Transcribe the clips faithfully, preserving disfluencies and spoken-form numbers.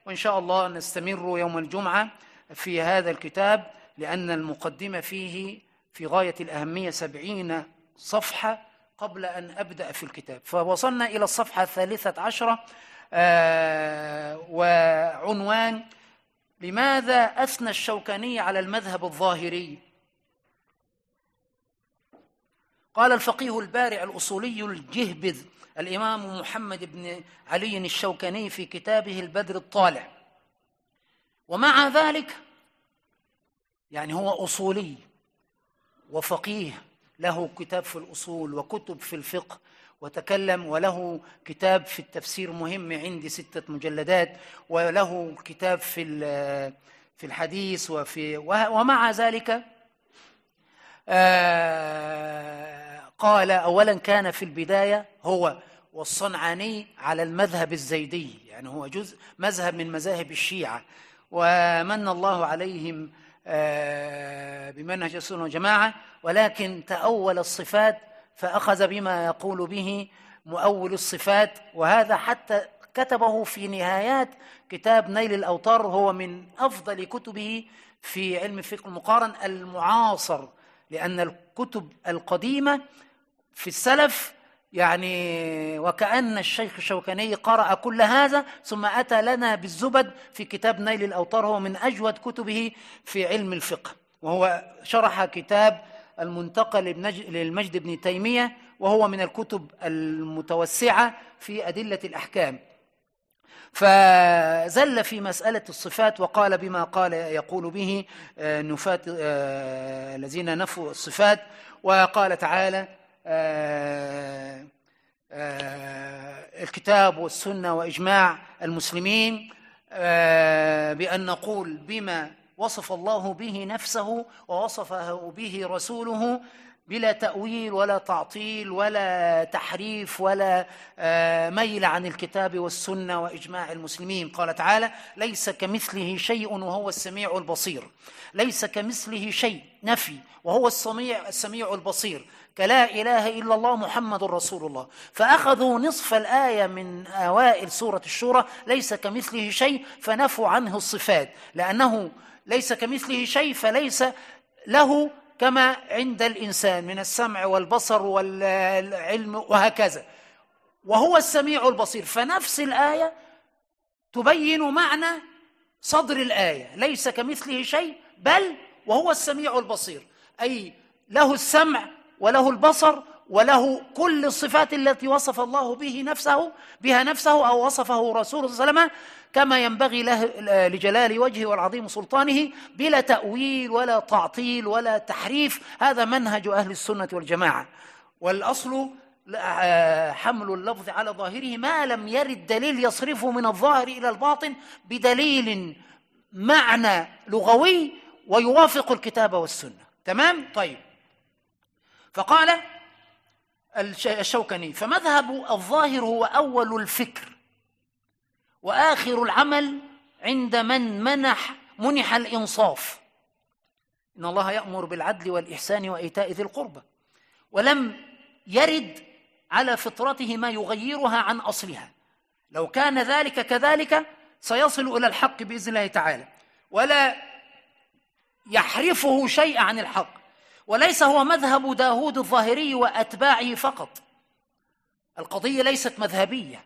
وإن شاء الله نستمر يوم الجمعة في هذا الكتاب، لأن المقدمة فيه في غاية الأهمية، سبعين صفحة قبل أن أبدأ في الكتاب. فوصلنا إلى الصفحة الثالثة عشرة آه وعنوان: لماذا أثنى الشوكاني على المذهب الظاهري؟ قال الفقيه البارع الأصولي الجهبذ الإمام محمد بن علي الشوكاني في كتابه البدر الطالع: ومع ذلك، يعني هو أصولي وفقيه، له كتاب في الأصول وكتب في الفقه وتكلم، وله كتاب في التفسير مهم عندي ستة مجلدات، وله كتاب في في الحديث وفي ومع ذلك آه قال أولا كان في البداية هو والصنعاني على المذهب الزيدي، يعني هو جزء مذهب من مذاهب الشيعة، ومن الله عليهم آه بمنهج السنة والجماعة، ولكن تأول الصفات فأخذ بما يقول به مؤول الصفات، وهذا حتى كتبه في نهايات كتاب نيل الأوطار، هو من أفضل كتبه في علم الفقه المقارن المعاصر، لأن الكتب القديمة في السلف يعني وكأن الشيخ الشوكاني قرأ كل هذا ثم أتى لنا بالزبد في كتاب نيل الأوطار، هو من أجود كتبه في علم الفقه، وهو شرح كتاب المنتقى للمجد بن تيمية، وهو من الكتب المتوسعة في أدلة الأحكام. فزل في مسألة الصفات وقال بما قال يقول به نفاة الذين نفوا الصفات، وقال تعالى الكتاب والسنة وإجماع المسلمين بأن نقول بما وصف الله به نفسه ووصفه به رسوله بلا تأويل ولا تعطيل ولا تحريف ولا ميل عن الكتاب والسنة وإجماع المسلمين. قال تعالى: ليس كمثله شيء وهو السميع البصير. ليس كمثله شيء نفي، وهو السميع السميع البصير، كلا إله إلا الله محمد رسول الله. فأخذوا نصف الآية من أوائل سورة الشورى ليس كمثله شيء، فنفوا عنه الصفات، لأنه ليس كمثله شيء فليس له كما عند الإنسان من السمع والبصر والعلم وهكذا، وهو السميع البصير. فنفس الآية تبين معنى صدر الآية: ليس كمثله شيء، بل وهو السميع البصير، أي له السمع وله البصر وله كل الصفات التي وصف الله به نفسه بها نفسه أو وصفه رسوله صلى الله عليه وسلم كما ينبغي له لجلال وجهه والعظيم سلطانه، بلا تأويل ولا تعطيل ولا تحريف. هذا منهج أهل السنة والجماعة، والأصل حمل اللفظ على ظاهره ما لم يرد دليل يصرفه من الظاهر إلى الباطن بدليل معنى لغوي ويوافق الكتاب والسنة. تمام؟ طيب. فقال الشوكاني: فمذهب الظاهر هو أول الفكر وآخر العمل عند من منح منح الإنصاف. إن الله يأمر بالعدل والإحسان وإيتاء ذي القربى، ولم يرد على فطرته ما يغيرها عن أصلها. لو كان ذلك كذلك سيصل إلى الحق بإذن الله تعالى، ولا يحرفه شيء عن الحق. وليس هو مذهب داود الظاهري وأتباعه فقط، القضية ليست مذهبية،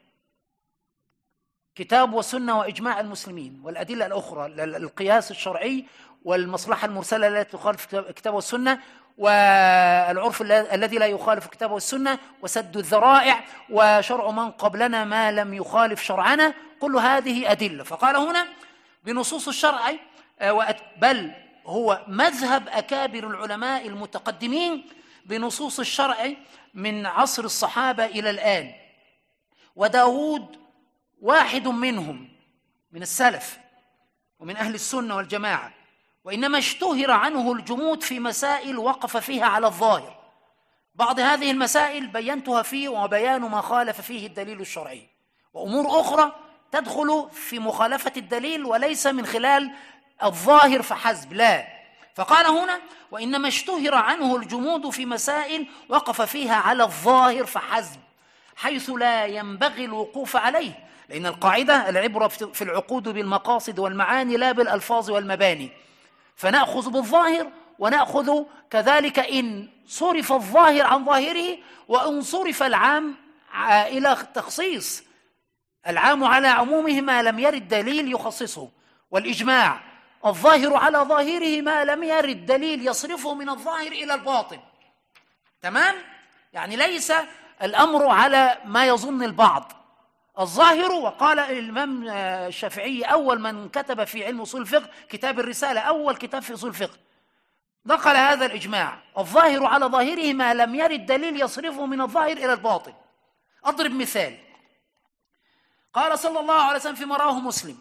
كتاب وسنة وإجماع المسلمين والأدلة الأخرى، القياس الشرعي والمصلحة المرسلة التي تخالف الكتاب والسنة، والعرف الذي لا يخالف الكتاب والسنة، وسد الذرائع، وشرع من قبلنا ما لم يخالف شرعنا، كل هذه أدلة. فقال هنا بنصوص الشرع، بل هو مذهب أكابر العلماء المتقدمين بنصوص الشرع من عصر الصحابة إلى الآن، وداود واحد منهم من السلف ومن أهل السنة والجماعة، وإنما اشتهر عنه الجمود في مسائل وقف فيها على الظاهر. بعض هذه المسائل بينتها فيه وبيان ما خالف فيه الدليل الشرعي، وأمور أخرى تدخل في مخالفة الدليل وليس من خلال الظاهر فحسب، لا. فقال هنا: وإنما اشتهر عنه الجمود في مسائل وقف فيها على الظاهر فحسب، حيث لا ينبغي الوقوف عليه، لأن القاعدة العبرة في العقود بالمقاصد والمعاني لا بالألفاظ والمباني، فنأخذ بالظاهر ونأخذ كذلك إن صرف الظاهر عن ظاهره وإن صرف العام إلى تخصيص. العام على عمومه ما لم يرد دليل يخصصه، والإجماع الظاهر على ظاهره ما لم يرد دليل يصرفه من الظاهر إلى الباطن. تمام؟ يعني ليس الأمر على ما يظن البعض. الظاهر، وقال الإمام الشافعي أول من كتب في علم أصول الفقه كتاب الرسالة، أول كتاب في أصول الفقه، نقل هذا الإجماع: الظاهر على ظاهره ما لم يرد دليل يصرفه من الظاهر إلى الباطن. أضرب مثال. قال صلى الله عليه وسلم فيما رواه مسلم: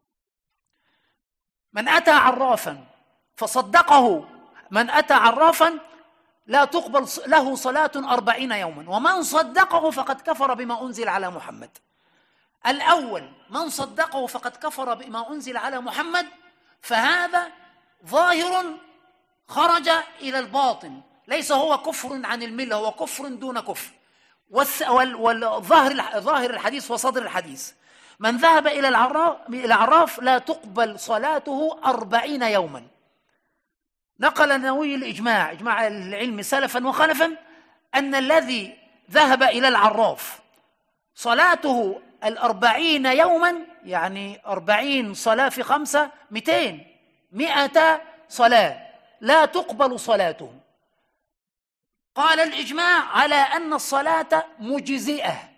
من أتى عرافا فصدقه من أتى عرافا لا تقبل له صلاة أربعين يوما، ومن صدقه فقد كفر بما أنزل على محمد. الأول من صدقه فقد كفر بما أنزل على محمد، فهذا ظاهر خرج إلى الباطن، ليس هو كفر عن الملة، هو كفر دون كفر. والظاهر ظاهر الحديث وصدر الحديث: من ذهب إلى العراف لا تقبل صلاته أربعين يوما. نقل النووي الإجماع، إجماع العلم سلفا وخلفا، أن الذي ذهب إلى العراف صلاته الأربعين يوما، يعني أربعين صلاة في خمسة مئتين، مئة صلاة لا تقبل صلاته. قال الإجماع على أن الصلاة مجزئة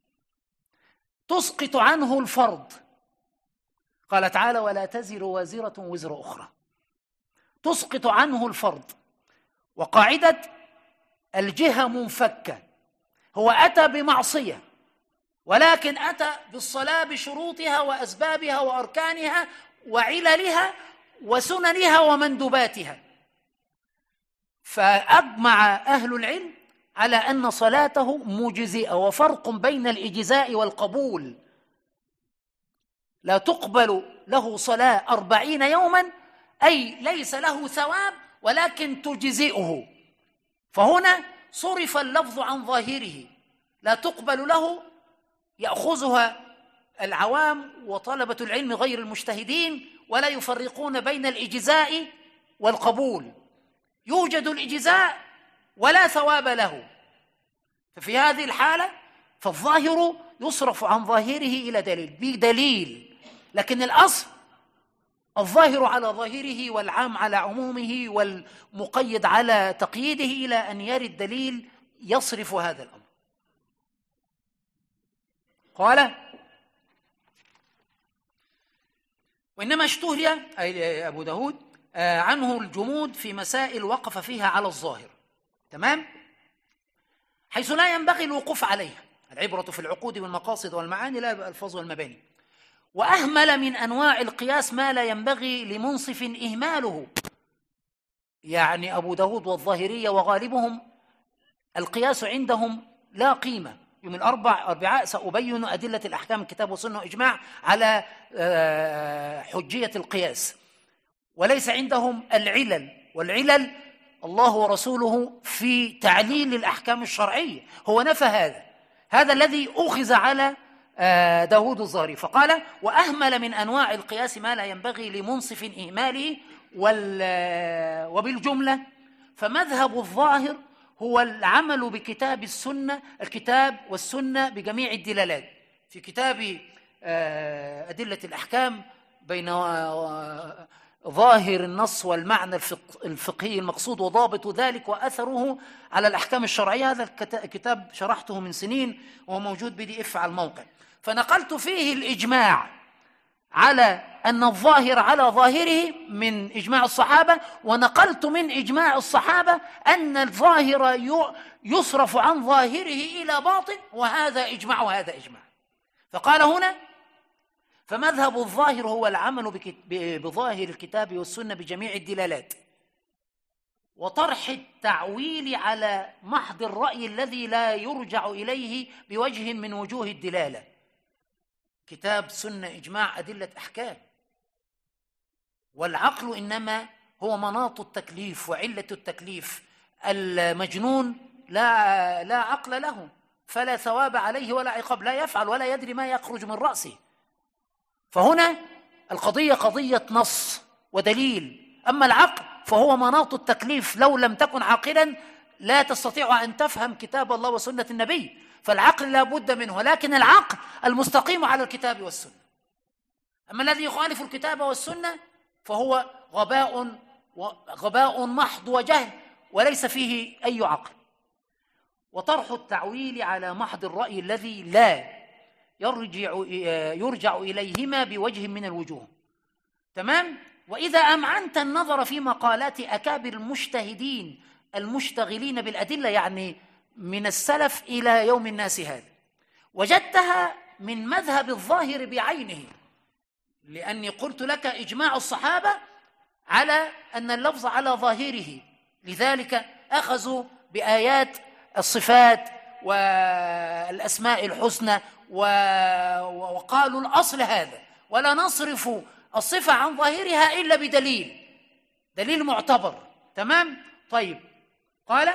تسقط عنه الفرض. قال تعالى: ولا تزر وازرة وزر أخرى، تسقط عنه الفرض. وقاعدة الجهة منفكة، هو أتى بمعصية ولكن أتى بالصلاة بشروطها وأسبابها وأركانها وعللها وسننها ومندوباتها، فأجمع أهل العلم على أن صلاته مجزئة. وفرق بين الإجزاء والقبول، لا تقبل له صلاة أربعين يوما أي ليس له ثواب ولكن تجزئه، فهنا صرف اللفظ عن ظاهره، لا تقبل له، يأخذها العوام وطلبة العلم غير المجتهدين ولا يفرقون بين الإجزاء والقبول. يوجد الإجزاء ولا ثواب له، ففي هذه الحالة فالظاهر يصرف عن ظاهره إلى دليل بدليل، لكن الأصل الظاهر على ظاهره والعام على عمومه والمقيد على تقييده إلى أن يرد دليل يصرف هذا الأمر. قال: وإنما اشتهر أي أبو داود عنه الجمود في مسائل وقف فيها على الظاهر، تمام، حيث لا ينبغي الوقوف عليها. العبرة في العقود والمقاصد والمعاني لا بالألفاظ والمباني. وأهمل من أنواع القياس ما لا ينبغي لمنصف إهماله. يعني أبو داود والظاهرية وغالبهم القياس عندهم لا قيمة. يوم الأربع أربعاء سأبين أدلة الأحكام الكتاب والسنة وإجماع على حجية القياس، وليس عندهم العلل. والعلل الله ورسوله في تعليل الأحكام الشرعية، هو نفى هذا هذا الذي أخذ على داود الظاهري، فقال: وأهمل من أنواع القياس ما لا ينبغي لمنصف إهماله. وبالجملة فمذهب الظاهر هو العمل بكتاب السنة الكتاب والسنة بجميع الدلالات. في كتاب أدلة الأحكام بين ظاهر النص والمعنى الفقهي المقصود وضابط ذلك وأثره على الأحكام الشرعية، هذا الكتاب شرحته من سنين وهو موجود بي دي إف على الموقع، فنقلت فيه الإجماع على أن الظاهر على ظاهره من إجماع الصحابة، ونقلت من إجماع الصحابة أن الظاهر يصرف عن ظاهره إلى باطن، وهذا إجماع وهذا إجماع. فقال هنا: فمذهب الظاهر هو العمل بظاهر الكتاب والسنة بجميع الدلالات، وطرح التعويل على محض الرأي الذي لا يرجع إليه بوجه من وجوه الدلالة. كتاب سنة إجماع أدلة أحكام، والعقل إنما هو مناط التكليف وعلة التكليف. المجنون لا لا عقل له، فلا ثواب عليه ولا عقاب، لا يفعل ولا يدري ما يخرج من رأسه. فهنا القضية قضية نص ودليل. أما العقل فهو مناط التكليف، لو لم تكن عاقلا لا تستطيع أن تفهم كتاب الله وسنة النبي، فالعقل لا بد منه، ولكن العقل المستقيم على الكتاب والسنة. أما الذي يخالف الكتاب والسنة فهو غباء غباء محض وجهل وليس فيه أي عقل. وطرح التعويل على محض الرأي الذي لا يرجع يرجع إليهما بوجه من الوجوه. تمام؟ وإذا أمعنت النظر في مقالات أكابر المجتهدين المشتغلين بالأدلة، يعني من السلف إلى يوم الناس هذا، وجدتها من مذهب الظاهر بعينه، لأني قلت لك إجماع الصحابة على أن اللفظ على ظاهره، لذلك أخذوا بآيات الصفات والأسماء الحسنى وقالوا الأصل هذا، ولا نصرف الصفة عن ظاهرها إلا بدليل، دليل معتبر. تمام؟ طيب، قال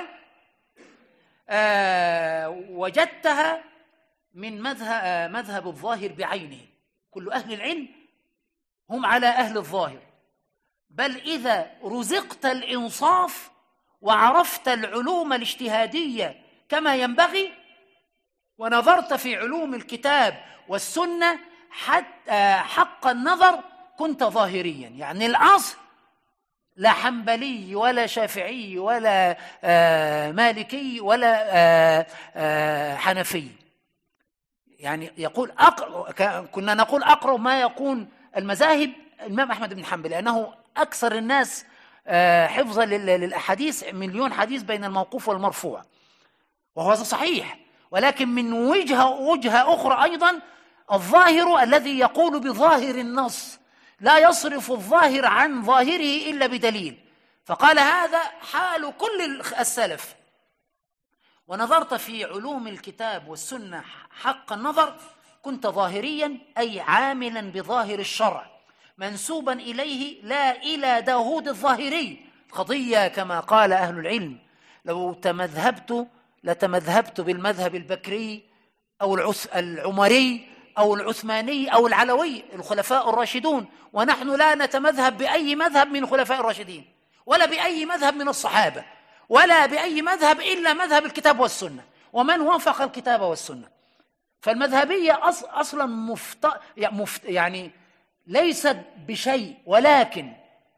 آه وجدتها من مذهب, آه مذهب الظاهر بعينه. كل أهل العلم هم على أهل الظاهر، بل إذا رزقت الإنصاف وعرفت العلوم الاجتهادية كما ينبغي ونظرت في علوم الكتاب والسنة حتى حق النظر كنت ظاهريا. يعني الأصل لا حنبلي ولا شافعي ولا آه مالكي ولا آه آه حنفي. يعني يقول أقرب، كنا نقول أقرب ما يكون المذاهب الإمام أحمد بن حنبل، لأنه أكثر الناس آه حفظا للأحاديث، مليون حديث بين الموقوف والمرفوع، وهو صحيح. ولكن من وجهة وجهة أخرى أيضا الظاهر الذي يقول بظاهر النص، لا يصرف الظاهر عن ظاهره إلا بدليل. فقال هذا حال كل السلف. ونظرت في علوم الكتاب والسنة حق النظر كنت ظاهريا، أي عاملا بظاهر الشرع منسوبا إليه لا إلى داود الظاهري. قضية كما قال أهل العلم، لو تمذهبت لتمذهبت بالمذهب البكري أو العمري أو العثماني أو العلوي، الخلفاء الراشدون، ونحن لا نتمذهب بأي مذهب من الخلفاء الراشدين ولا بأي مذهب من الصحابة ولا بأي مذهب إلا مذهب الكتاب والسنة ومن وافق الكتاب والسنة. فالمذهبية أصلا مفت... يعني ليست بشيء، ولكن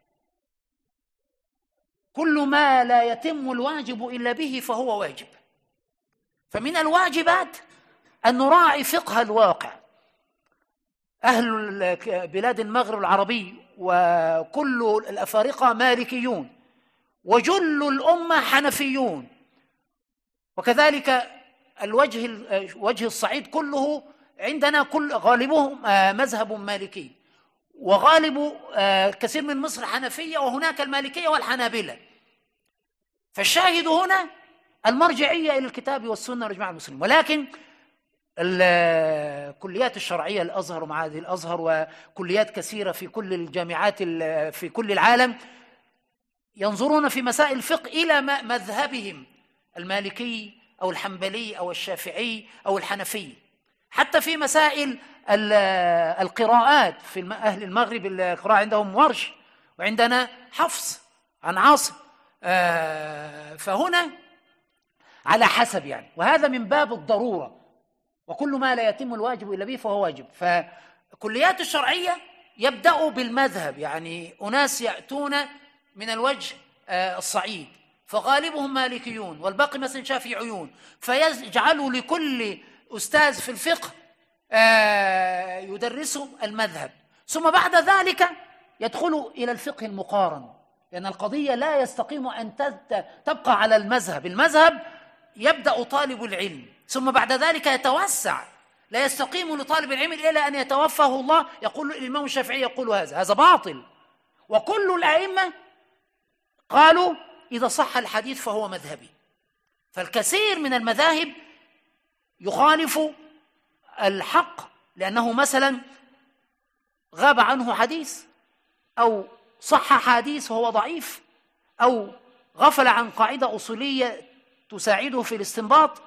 كل ما لا يتم الواجب إلا به فهو واجب. فمن الواجبات أن نراعي فقه الواقع. أهل بلاد المغرب العربي وكل الأفارقة مالكيون، وجل الأمة حنفيون، وكذلك الوجه وجه الصعيد كله عندنا كل غالبهم مذهب مالكي، وغالب كثير من مصر حنفية، وهناك المالكية والحنابلة. فالشاهد هنا المرجعية إلى الكتاب والسنة وإجماع المسلمين. ولكن الكليات الشرعية، الأزهر ومعاهد الأزهر وكليات كثيرة في كل الجامعات في كل العالم، ينظرون في مسائل الفقه إلى مذهبهم المالكي أو الحنبلي أو الشافعي أو الحنفي. حتى في مسائل القراءات، في أهل المغرب القراءة عندهم ورش وعندنا حفص عن عاصم. فهنا على حسب يعني، وهذا من باب الضرورة، وكل ما لا يتم الواجب إلا به فهو واجب. فكليات الشرعية يبدأوا بالمذهب، يعني أناس يأتون من الوجه الصعيد فغالبهم مالكيون والباقي مثلا شافعيون، فيجعلوا لكل أستاذ في الفقه يدرسوا المذهب، ثم بعد ذلك يدخلوا إلى الفقه المقارن، لأن القضية لا يستقيم أن تبقى على المذهب. المذهب يبدأ طالب العلم ثم بعد ذلك يتوسع، لا يستقيم لطالب العلم إلا أن يتوفاه الله. يقول الإمام الشافعي يقول هذا هذا باطل، وكل الأئمة قالوا إذا صح الحديث فهو مذهبي. فالكثير من المذاهب يخالف الحق لأنه مثلا غاب عنه حديث، أو صح حديث وهو ضعيف، أو غفل عن قاعدة أصولية تساعده في الاستنباط،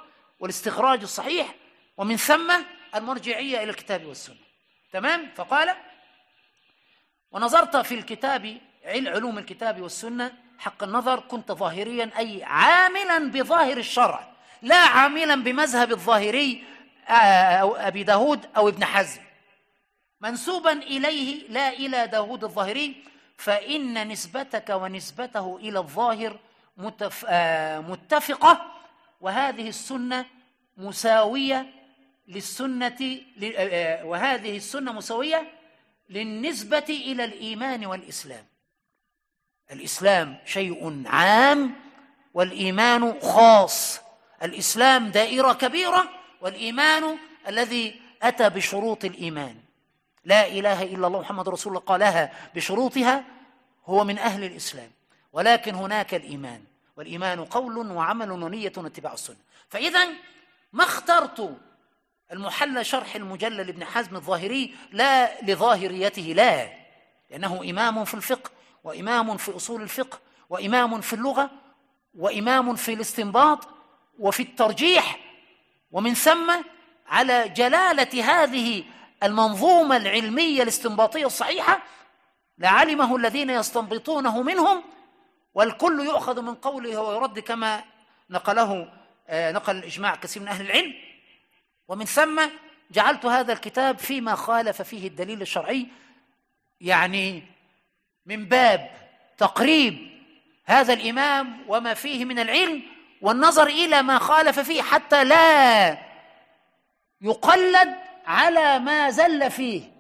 والاستخراج الصحيح، ومن ثم المرجعية إلى الكتاب والسنة. تمام؟ فقال: ونظرت في الكتاب علوم الكتاب والسنة حق النظر، كنت ظاهريا أي عاملا بظاهر الشرع، لا عاملا بمذهب الظاهري أو أبي داود أو ابن حزم، منسوبا إليه لا إلى داود الظاهري، فإن نسبتك ونسبته إلى الظاهر متف... متفقة، وهذه السنة مساوية للسنة وهذه السنة مساوية للنسبة إلى الإيمان والإسلام. الإسلام شيء عام والإيمان خاص. الإسلام دائرة كبيرة، والإيمان الذي أتى بشروط الإيمان، لا إله إلا الله محمد رسول الله قالها بشروطها، هو من أهل الإسلام. ولكن هناك الإيمان، والإيمان قول وعمل ونية واتباع السنة. فإذا ما اخترت المحلى شرح المجلل لابن حزم الظاهري لا لظاهريته، لا، لأنه إمام في الفقه، وإمام في أصول الفقه، وإمام في اللغة، وإمام في الاستنباط وفي الترجيح، ومن ثم على جلالة هذه المنظومة العلمية الاستنباطية الصحيحة لعلمه الذين يستنبطونه منهم، والكل يؤخذ من قوله ويرد كما نقله نقل الإجماع كثير من أهل العلم. ومن ثم جعلت هذا الكتاب فيما خالف فيه الدليل الشرعي، يعني من باب تقريب هذا الإمام وما فيه من العلم والنظر إلى ما خالف فيه، حتى لا يقلد على ما زل فيه.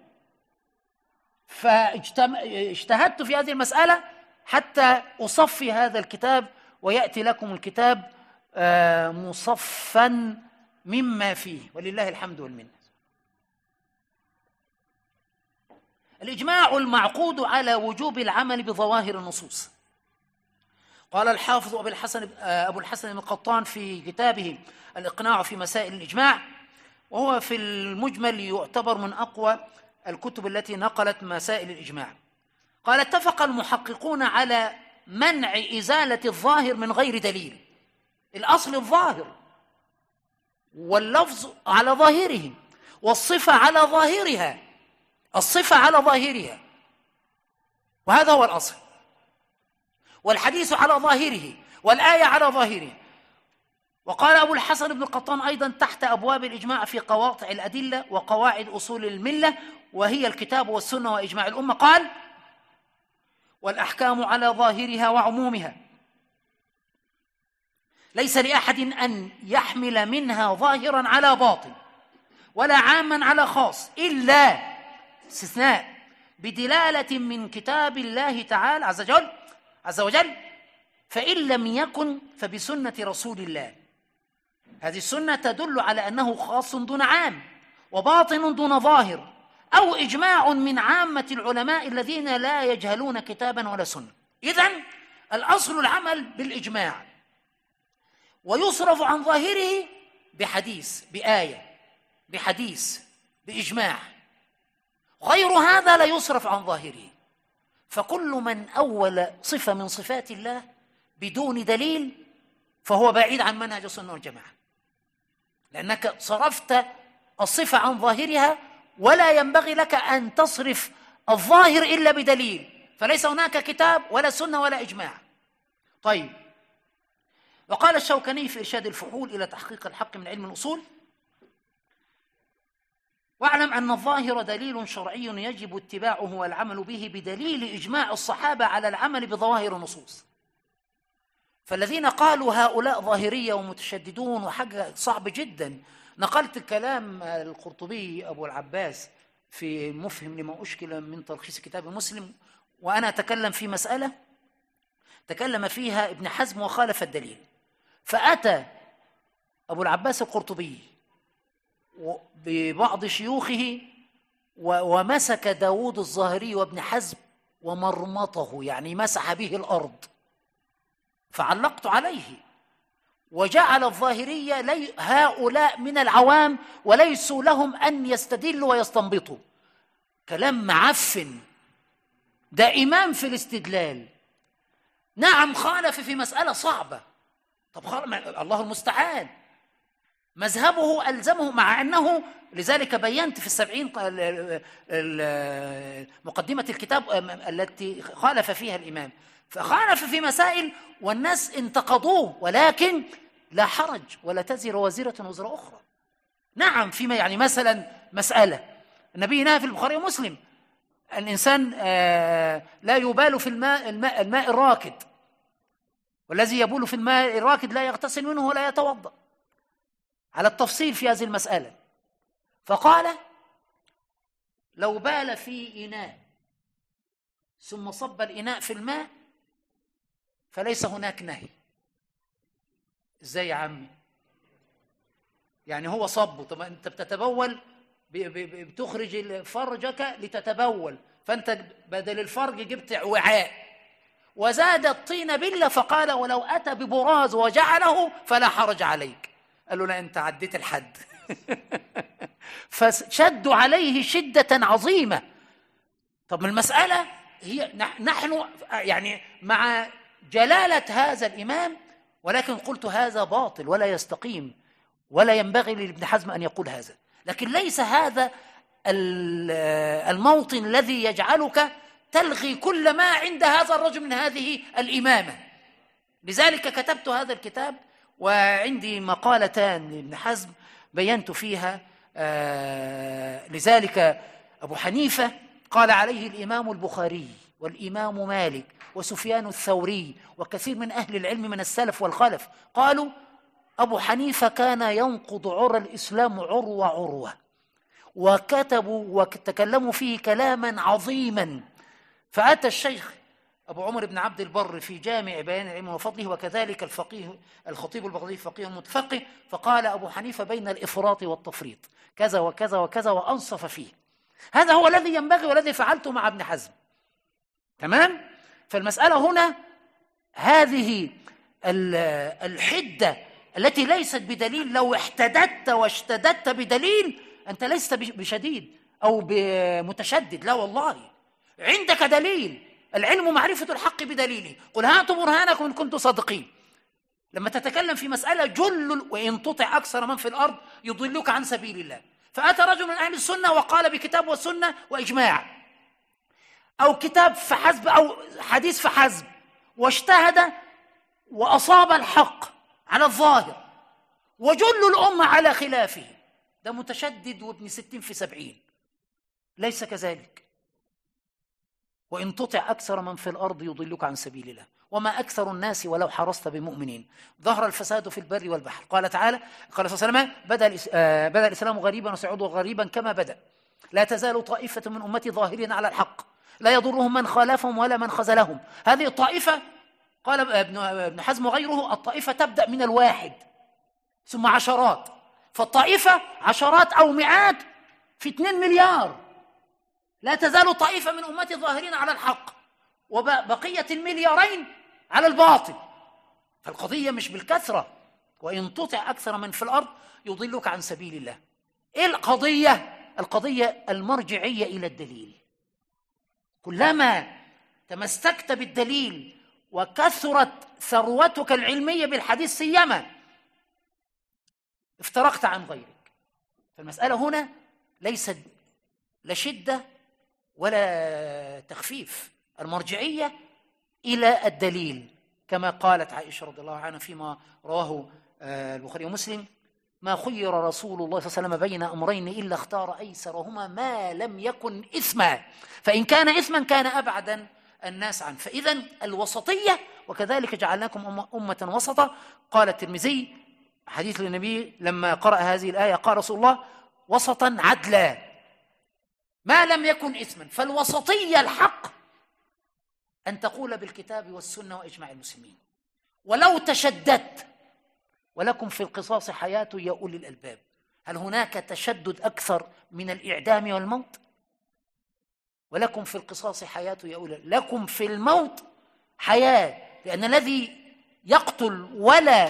فاجتهدت في هذه المسألة حتى أصفي هذا الكتاب، ويأتي لكم الكتاب مصفا مما فيه، ولله الحمد والمنة. الإجماع المعقود على وجوب العمل بظواهر النصوص. قال الحافظ أبو الحسن أبو الحسن القطان في كتابه الإقناع في مسائل الإجماع، وهو في المجمل يعتبر من أقوى الكتب التي نقلت مسائل الإجماع. قال: اتفق المحققون على منع إزالة الظاهر من غير دليل. الأصل الظاهر، واللفظ على ظاهره، والصفة على ظاهرها، الصفة على ظاهرها، وهذا هو الأصل، والحديث على ظاهره، والآية على ظاهرها. وقال أبو الحسن بن القطان أيضا تحت أبواب الإجماع في قواطع الأدلة وقواعد أصول الملة، وهي الكتاب والسنة وإجماع الأمة، قال: والأحكام على ظاهرها وعمومها، ليس لأحد أن يحمل منها ظاهرا على باطن ولا عاما على خاص، إلا استثناء بدلالة من كتاب الله تعالى عز وجل عز وجل فإن لم يكن فبسنة رسول الله. هذه السنة تدل على أنه خاص دون عام، وباطن دون ظاهر، أو إجماع من عامة العلماء الذين لا يجهلون كتابا ولا سنة. إذن الأصل العمل بالإجماع، ويصرف عن ظاهره بحديث، بآية، بحديث، بإجماع. غير هذا لا يصرف عن ظاهره. فكل من أول صفة من صفات الله بدون دليل فهو بعيد عن منهج السنة والجماعة، لأنك صرفت الصفة عن ظاهرها، ولا ينبغي لك أن تصرف الظاهر إلا بدليل، فليس هناك كتاب ولا سنة ولا إجماع. طيب، وقال الشوكاني في إرشاد الفحول إلى تحقيق الحق من علم الأصول: واعلم أن الظاهر دليل شرعي يجب اتباعه والعمل به بدليل إجماع الصحابة على العمل بظواهر النصوص. فالذين قالوا هؤلاء ظاهرية ومتشددون وحاجة صعب جدا. نقلت كلام القرطبي أبو العباس في مفهم لما أشكل من تلخيص كتاب مسلم، وأنا أتكلم في مسألة تكلم فيها ابن حزم وخالف الدليل، فأتى أبو العباس القرطبي ببعض شيوخه ومسك داود الظاهري وابن حزم ومرمطه، يعني مسح به الأرض، فعلقت عليه، وجعل الظاهرية لي هؤلاء من العوام وليسوا لهم أن يستدلوا ويستنبطوا. كلام معفن، ده إمام في الاستدلال، نعم خالف في مسألة صعبة، طب الله المستعان، مذهبه ألزمه، مع أنه لذلك بينت في السبعين مقدمة الكتاب التي خالف فيها الإمام، فخالف في مسائل والناس انتقضوه، ولكن لا حرج ولا تزر وزرة وزر أخرى. نعم، فيما يعني مثلا مسألة النبي نهى في البخاري ومسلم الإنسان لا يبال في الماء الماء, الماء الراكد، والذي يبول في الماء الراكد لا يغتسل منه ولا يتوضأ، على التفصيل في هذه المسألة. فقال لو بال في إناء ثم صب الإناء في الماء فليس هناك نهي. ازاي يا عمي؟ يعني هو صبه، طب انت بتتبول بتخرج فرجك لتتبول، فانت بدل الفرج جبت وعاء وزاد الطين بله، فقال ولو أتى ببراز وجعله فلا حرج عليك. قال له لا، انت عديت الحد. فشدوا عليه شدة عظيمة. طب المسألة هي نحن يعني مع جلالة هذا الإمام، ولكن قلت هذا باطل ولا يستقيم ولا ينبغي لابن حزم أن يقول هذا، لكن ليس هذا الموطن الذي يجعلك تلغي كل ما عند هذا الرجل من هذه الإمامة. لذلك كتبت هذا الكتاب، وعندي مقالتان لابن حزم بينت فيها آه لذلك أبو حنيفة قال عليه الإمام البخاري والإمام مالك وسفيان الثوري وكثير من أهل العلم من السلف والخلف قالوا أبو حنيفة كان ينقض عرى الإسلام عروة عروة، وكتبوا وتكلموا فيه كلاما عظيما. فأتى الشيخ أبو عمر بن عبد البر في جامع بيان العلم وفضله، وكذلك الفقيه الخطيب البغدادي فقيه متفقه، فقال أبو حنيفة بين الإفراط والتفريط كذا وكذا وكذا، وأنصف فيه. هذا هو الذي ينبغي والذي فعلته مع ابن حزم. تمام؟ فالمسألة هنا هذه الحدة التي ليست بدليل. لو احتددت واشتددت بدليل أنت لست بشديد أو بمتشدد، لا والله، عندك دليل. العلم معرفة الحق بدليله، قل هاتوا برهانكم إن كنتم صادقين. لما تتكلم في مسألة جل وإن تطع أكثر من في الأرض يضلوك عن سبيل الله. فأتى رجل من أهل السنة وقال بكتاب والسنة وإجماع، أو كتاب فحسب أو حديث فحسب، واجتهد وأصاب الحق على الظاهر وجل الأمة على خلافه، ده متشدد وابن ستين في سبعين. ليس كذلك. وإن تطع أكثر من في الأرض يضلك عن سبيل الله وما أكثر الناس ولو حرصت بمؤمنين. ظهر الفساد في البر والبحر. قال تعالى، قال صلى الله عليه وسلم بدأ, بدأ الإسلام غريبا وسيعود غريبا كما بدأ، لا تزال طائفة من أمتي ظاهرين على الحق لا يضرهم من خالفهم ولا من خذلهم. هذه الطائفة قال ابن حزم وغيره الطائفة تبدأ من الواحد ثم عشرات، فالطائفة عشرات أو مئات في اثنين مليار. لا تزال طائفة من أمتي ظاهرين على الحق وبقية المليارين على الباطل. فالقضية مش بالكثرة. وإن تطع أكثر من في الأرض يضلك عن سبيل الله. إيه القضية؟ القضية المرجعية إلى الدليل. كلما تمسكت بالدليل وكثرت ثروتك العلمية بالحديث سيما افترقت عن غيرك. فالمسألة هنا ليست لا شدة ولا تخفيف، المرجعية إلى الدليل، كما قالت عائشة رضي الله عنها فيما رواه البخاري ومسلم: ما خير رسول الله صلى الله عليه وسلم بين أمرين إلا اختار أيسرهما ما لم يكن إثما، فإن كان إثما كان أبعد الناس عنه. فإذا الوسطية، وكذلك جعلناكم أمة وسطا. قال الترمذي حديث للنبي لما قرأ هذه الآية قال رسول الله: وسطا عدلا ما لم يكن إثما. فالوسطية الحق أن تقول بالكتاب والسنة وإجماع المسلمين، ولو تشددت. ولكم في القصاص حياة يا أولي الألباب. هل هناك تشدد أكثر من الإعدام والموت؟ ولكم في القصاص حياة يا أولي الألباب. لكم في الموت حياة، لأن الذي يقتل ولا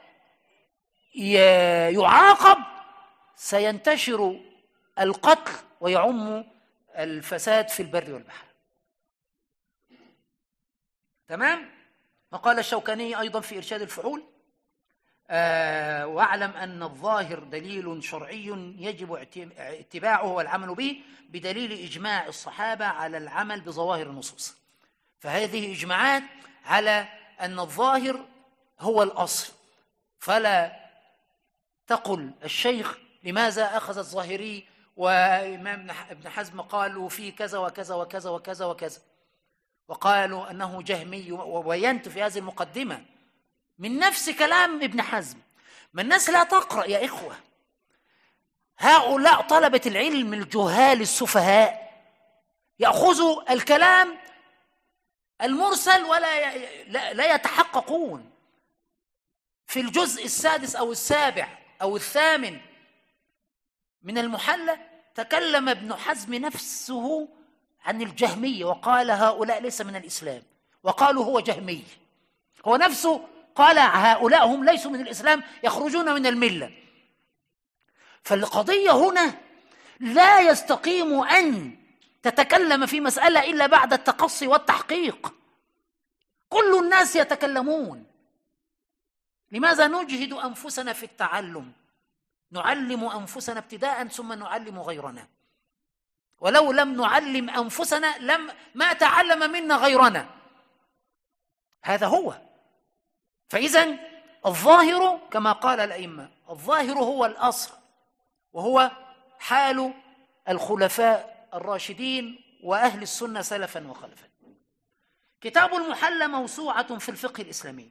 يعاقب سينتشر القتل ويعم الفساد في البر والبحر. تمام؟ وقال الشوكاني أيضا في إرشاد الفحول: آه واعلم أن الظاهر دليل شرعي يجب اتباعه والعمل به بدليل إجماع الصحابة على العمل بظواهر النصوص. فهذه إجماعات على أن الظاهر هو الأصل، فلا تقل الشيخ لماذا أخذ الظاهري وإمام ابن حزم قالوا في كذا وكذا وكذا وكذا وكذا، وقالوا أنه جهمي، وبينت في هذه المقدمة من نفس كلام ابن حزم. ما الناس لا تقرأ يا إخوة، هؤلاء طلبة العلم الجهال السفهاء يأخذوا الكلام المرسل ولا لا يتحققون. في الجزء السادس أو السابع أو الثامن من المحلى تكلم ابن حزم نفسه عن الجهمية وقال هؤلاء ليس من الإسلام، وقالوا هو جهمي. هو نفسه قال هؤلاء هم ليسوا من الإسلام، يخرجون من الملة. فالقضية هنا لا يستقيم أن تتكلم في مسألة إلا بعد التقصي والتحقيق. كل الناس يتكلمون. لماذا نجهد أنفسنا في التعلم؟ نعلم أنفسنا ابتداء ثم نعلم غيرنا، ولو لم نعلم أنفسنا لم ما تعلم منا غيرنا. هذا هو. فإذن الظاهر كما قال الأئمة، الظاهر هو الأصل، وهو حال الخلفاء الراشدين وأهل السنة سلفا وخلفا. كتاب المحلى موسوعة في الفقه الإسلامي.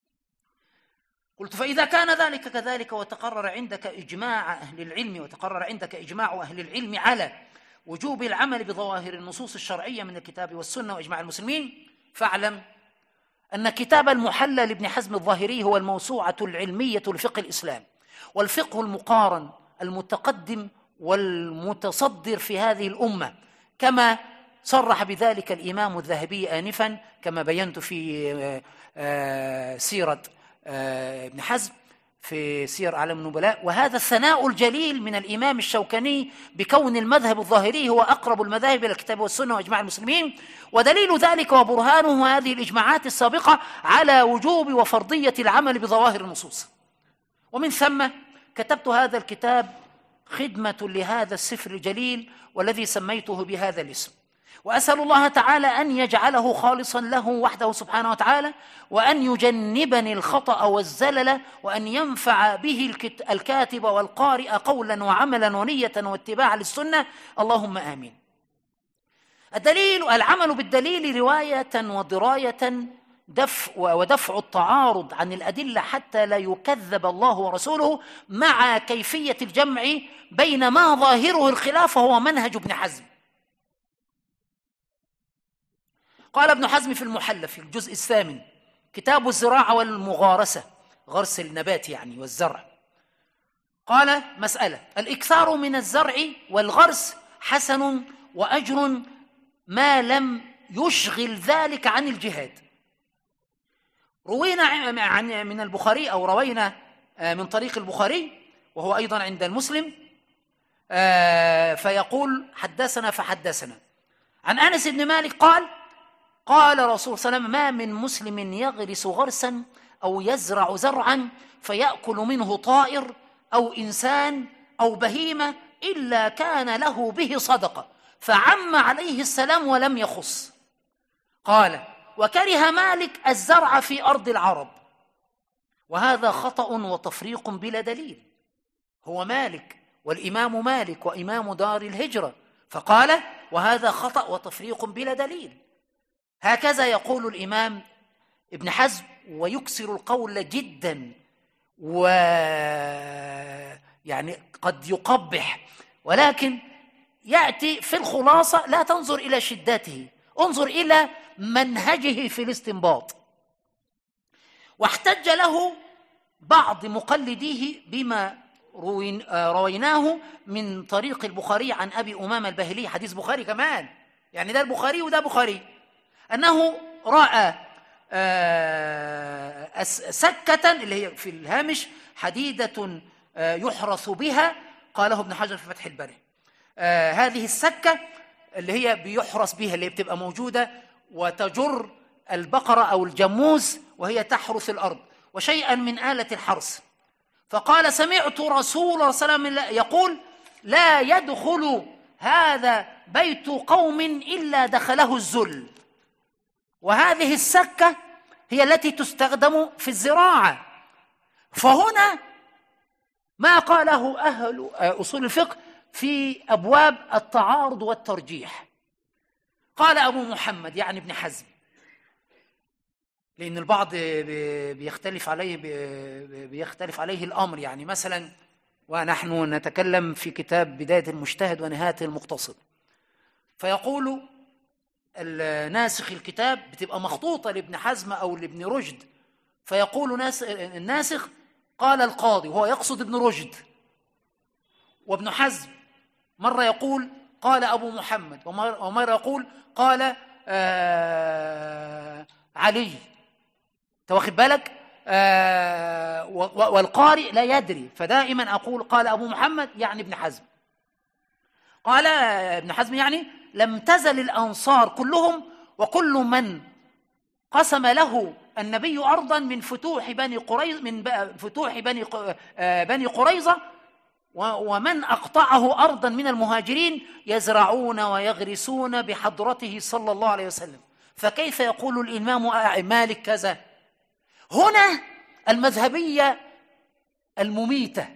قلت فإذا كان ذلك كذلك وتقرر عندك إجماع أهل العلم وتقرر عندك إجماع أهل العلم على وجوب العمل بظواهر النصوص الشرعية من الكتاب والسنة وإجماع المسلمين، فاعلم أن كتاب المحلى لابن حزم الظاهري هو الموسوعة العلمية لفقه الإسلام والفقه المقارن المتقدم والمتصدر في هذه الأمة، كما صرح بذلك الإمام الذهبي آنفا كما بينت في سيرة ابن حزم في سير أعلام النبلاء. وهذا الثناء الجليل من الإمام الشوكاني بكون المذهب الظاهري هو أقرب المذاهب إلى الكتاب والسنة وإجماع المسلمين، ودليل ذلك وبرهانه هذه الإجماعات السابقة على وجوب وفرضية العمل بظواهر النصوص. ومن ثم كتبت هذا الكتاب خدمة لهذا السفر الجليل والذي سميته بهذا الاسم، وأسأل الله تعالى أن يجعله خالصا له وحده سبحانه وتعالى، وأن يجنبني الخطأ والزلل، وأن ينفع به الكاتب والقارئ قولا وعملا ونية واتباعا للسنة، اللهم آمين. الدليل العمل بالدليل رواية ودراية دفع ودفع التعارض عن الأدلة حتى لا يكذب الله ورسوله، مع كيفية الجمع بين ما ظاهره الخلاف وهو منهج ابن حزم. قال ابن حزم في المحلى في الجزء الثامن كتاب الزراعة والمغارسة، غرس النبات يعني والزرع، قال مسألة: الإكثار من الزرع والغرس حسن وأجر ما لم يشغل ذلك عن الجهاد. روينا عن من البخاري أو روينا من طريق البخاري وهو أيضا عند المسلم، فيقول حدثنا فحدثنا عن أنس بن مالك قال: قال رسول الله صلى الله عليه وسلم: ما من مسلم يغرس غرسا أو يزرع زرعا فيأكل منه طائر أو إنسان أو بهيمة إلا كان له به صدقة، فعم عليه السلام ولم يخص. قال: وكره مالك الزرع في أرض العرب، وهذا خطأ وتفريق بلا دليل. هو مالك والإمام مالك وإمام دار الهجرة، فقال: وهذا خطأ وتفريق بلا دليل. هكذا يقول الإمام ابن حزم، ويكسر القول جدا، ويعني قد يقبح، ولكن يأتي في الخلاصة. لا تنظر إلى شدته، انظر إلى منهجه في الاستنباط. واحتج له بعض مقلديه بما رويناه من طريق البخاري عن أبي أمامة الباهلي، حديث بخاري كمان، يعني ده البخاري وده بخاري، أنه رأى سكة اللي هي في الهامش حديدة يحرث بها، قاله ابن حجر في فتح الباري. هذه السكة اللي هي بيحرث بها، اللي بتبقى موجودة وتجر البقرة أو الجاموس وهي تحرث الأرض، وشيئا من آلة الحرث. فقال سمعت رسول الله صلى الله عليه وسلم يقول لا يدخل هذا بيت قوم إلا دخله الذل. وهذه السكة هي التي تستخدم في الزراعة. فهنا ما قاله أهل أصول الفقه في أبواب التعارض والترجيح. قال أبو محمد يعني ابن حزم، لأن البعض بيختلف عليه بيختلف عليه الأمر، يعني مثلا ونحن نتكلم في كتاب بداية المجتهد ونهاية المقتصد، فيقول الناسخ الكتاب بتبقى مخطوطة لابن حزم أو لابن رشد، فيقول ناس الناسخ قال القاضي وهو يقصد ابن رشد، وابن حزم مرة يقول قال أبو محمد، ومرة يقول قال آه علي، تواخد بالك؟ آه والقارئ لا يدري، فدائما أقول قال أبو محمد يعني ابن حزم. قال ابن حزم يعني لم تزل الأنصار كلهم وكل من قسم له النبي أرضا من فتوح بني قريظة من فتوح بني بني قريظة ومن أقطعه أرضا من المهاجرين يزرعون ويغرسون بحضرته صلى الله عليه وسلم، فكيف يقول الإمام مالك كذا؟ هنا المذهبية المميتة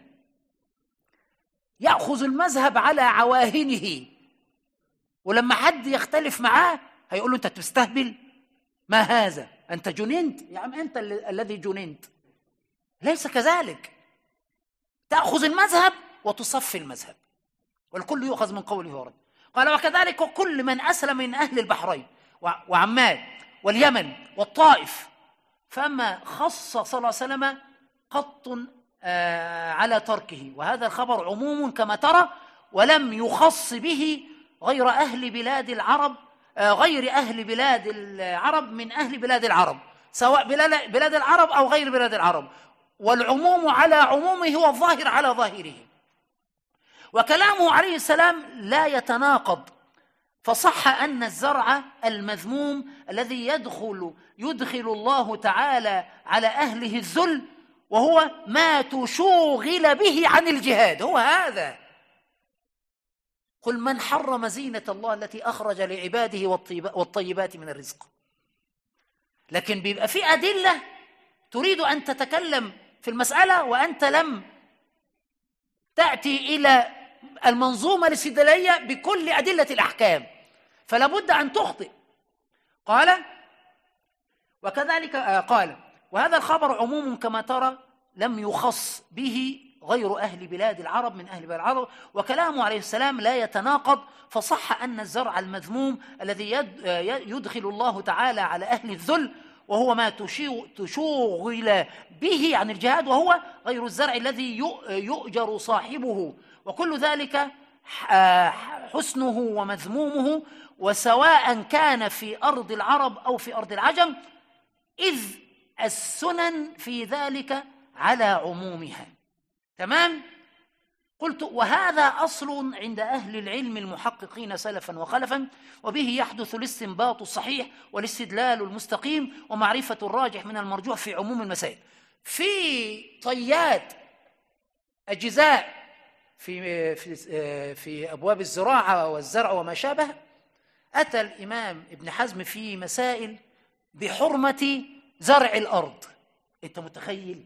يأخذ المذهب على عواهنه، ولما حد يختلف معاه هيقول له أنت تستهبل، ما هذا؟ أنت جننت يا عم، أنت الذي جننت. ليس كذلك، تأخذ المذهب وتصفي المذهب، والكل يؤخذ من قوله ورد. قال وكذلك كل من أسلم من أهل البحرين وعمان واليمن والطائف، فما خص صلى الله عليه وسلم قط على تركه، وهذا الخبر عموم كما ترى، ولم يخص به غير أهل بلاد العرب، غير أهل بلاد العرب من أهل بلاد العرب، سواء بلاد العرب أو غير بلاد العرب، والعموم على عمومه والظاهر على ظاهره. وكلامه عليه السلام لا يتناقض، فصح أن الزرع المذموم الذي يدخل يدخل الله تعالى على أهله الذل وهو ما تشوغل به عن الجهاد، هو هذا. قل من حرم زينة الله التي أخرج لعباده والطيبات من الرزق. لكن بيبقى في أدلة تريد أن تتكلم في المسألة وأنت لم تأتي إلى المنظومة الاستدلالية بكل أدلة الأحكام، فلا بد أن تخطئ. قال وكذلك قال وهذا الخبر عموم كما ترى لم يخص به غير أهل بلاد العرب من أهل بلاد العرب، وكلامه عليه السلام لا يتناقض، فصح أن الزرع المذموم الذي يدخل الله تعالى على أهل الذل وهو ما تشوغل به عن الجهاد، وهو غير الزرع الذي يؤجر صاحبه، وكل ذلك حسنه ومذمومه، وسواء كان في أرض العرب أو في أرض العجم، إذ السنن في ذلك على عمومها. تمام؟ قلت وهذا أصل عند أهل العلم المحققين سلفا وخلفا، وبه يحدث الاستنباط الصحيح والاستدلال المستقيم ومعرفة الراجح من المرجوح في عموم المسائل. في طيات أجزاء في في في أبواب الزراعة والزرع وما شابه، أتى الإمام ابن حزم في مسائل بحرمة زرع الأرض. أنت متخيل؟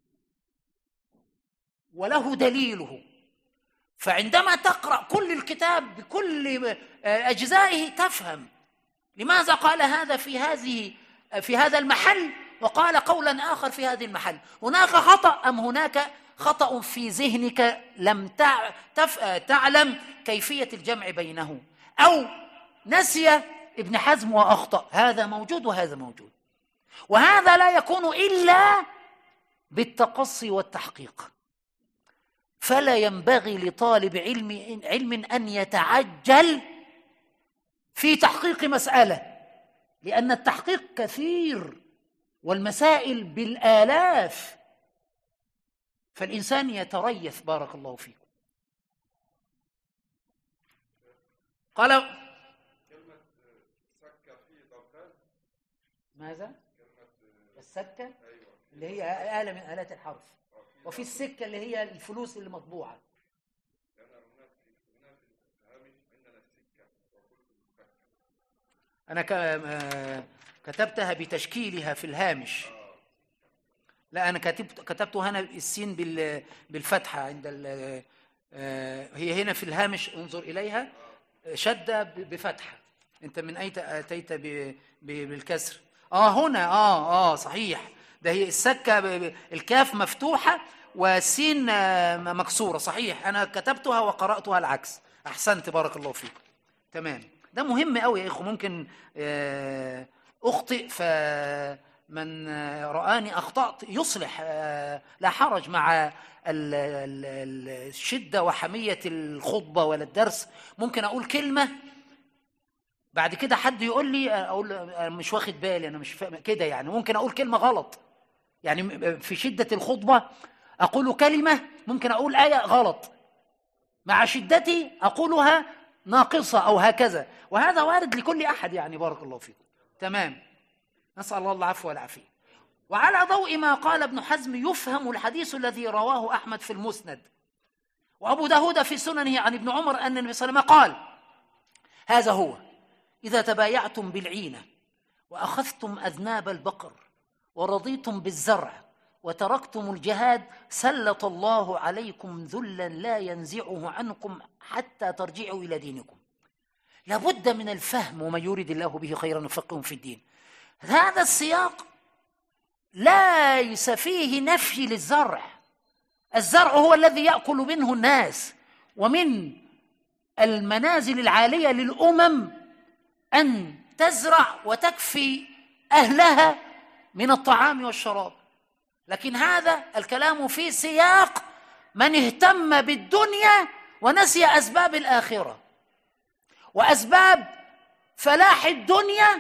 وله دليله. فعندما تقرأ كل الكتاب بكل أجزائه تفهم لماذا قال هذا في هذه في هذا المحل وقال قولا آخر في هذه المحل. هناك خطأ أم هناك خطأ في ذهنك لم تعلم كيفية الجمع بينه، أو نسي ابن حزم وأخطأ، هذا موجود وهذا موجود، وهذا لا يكون إلا بالتقصي والتحقيق. فلا ينبغي لطالب علم علم أن يتعجل في تحقيق مسألة، لأن التحقيق كثير والمسائل بالآلاف، فالإنسان يتريث. بارك الله فيكم. قال كلمة سكة في ضربان. ماذا؟ السكة اللي هي آلة من آلات الحرف. وفي السكة اللي هي الفلوس اللي مطبوعة. أنا كتبتها بتشكيلها في الهامش. لا، أنا كتبت كتبته هنا السين بالفتحة عند هي هنا في الهامش، انظر إليها شدة بفتحة. أنت من أين أتيت بالكسر؟ آه هنا آه آه صحيح، ده هي السكة الكاف مفتوحة والسين مكسورة. صحيح، أنا كتبتها وقرأتها العكس. أحسنت، بارك الله فيك. تمام، ده مهم قوي يا إخوة. ممكن أخطئ، فمن رآني أخطأت يصلح، لا حرج مع الشدة وحمية الخطبة ولا الدرس. ممكن أقول كلمة بعد كده حد يقول لي أقول مش واخد بالي، أنا مش فاهم كده يعني. ممكن أقول كلمة غلط، يعني في شدة الخطبة أقول كلمة، ممكن أقول آية غلط، مع شدتي أقولها ناقصة أو هكذا، وهذا وارد لكل أحد يعني. بارك الله فيكم. تمام، نسأل الله العفو والعافية. وعلى ضوء ما قال ابن حزم يفهم الحديث الذي رواه أحمد في المسند وأبو داود في سننه عن ابن عمر أن النبي صلى الله عليه وسلم قال: هذا هو إذا تبايعتم بالعينة وأخذتم أذناب البقر ورضيتم بالزرع وتركتم الجهاد سلط الله عليكم ذلا لا ينزعه عنكم حتى ترجعوا إلى دينكم. لابد من الفهم، ومن يريد الله به خيرا يفقهه في الدين. هذا السياق ليس فيه نفي للزرع. الزرع هو الذي يأكل منه الناس، ومن المنازل العالية للأمم أن تزرع وتكفي أهلها من الطعام والشراب. لكن هذا الكلام في سياق من اهتم بالدنيا ونسي أسباب الآخرة وأسباب فلاح الدنيا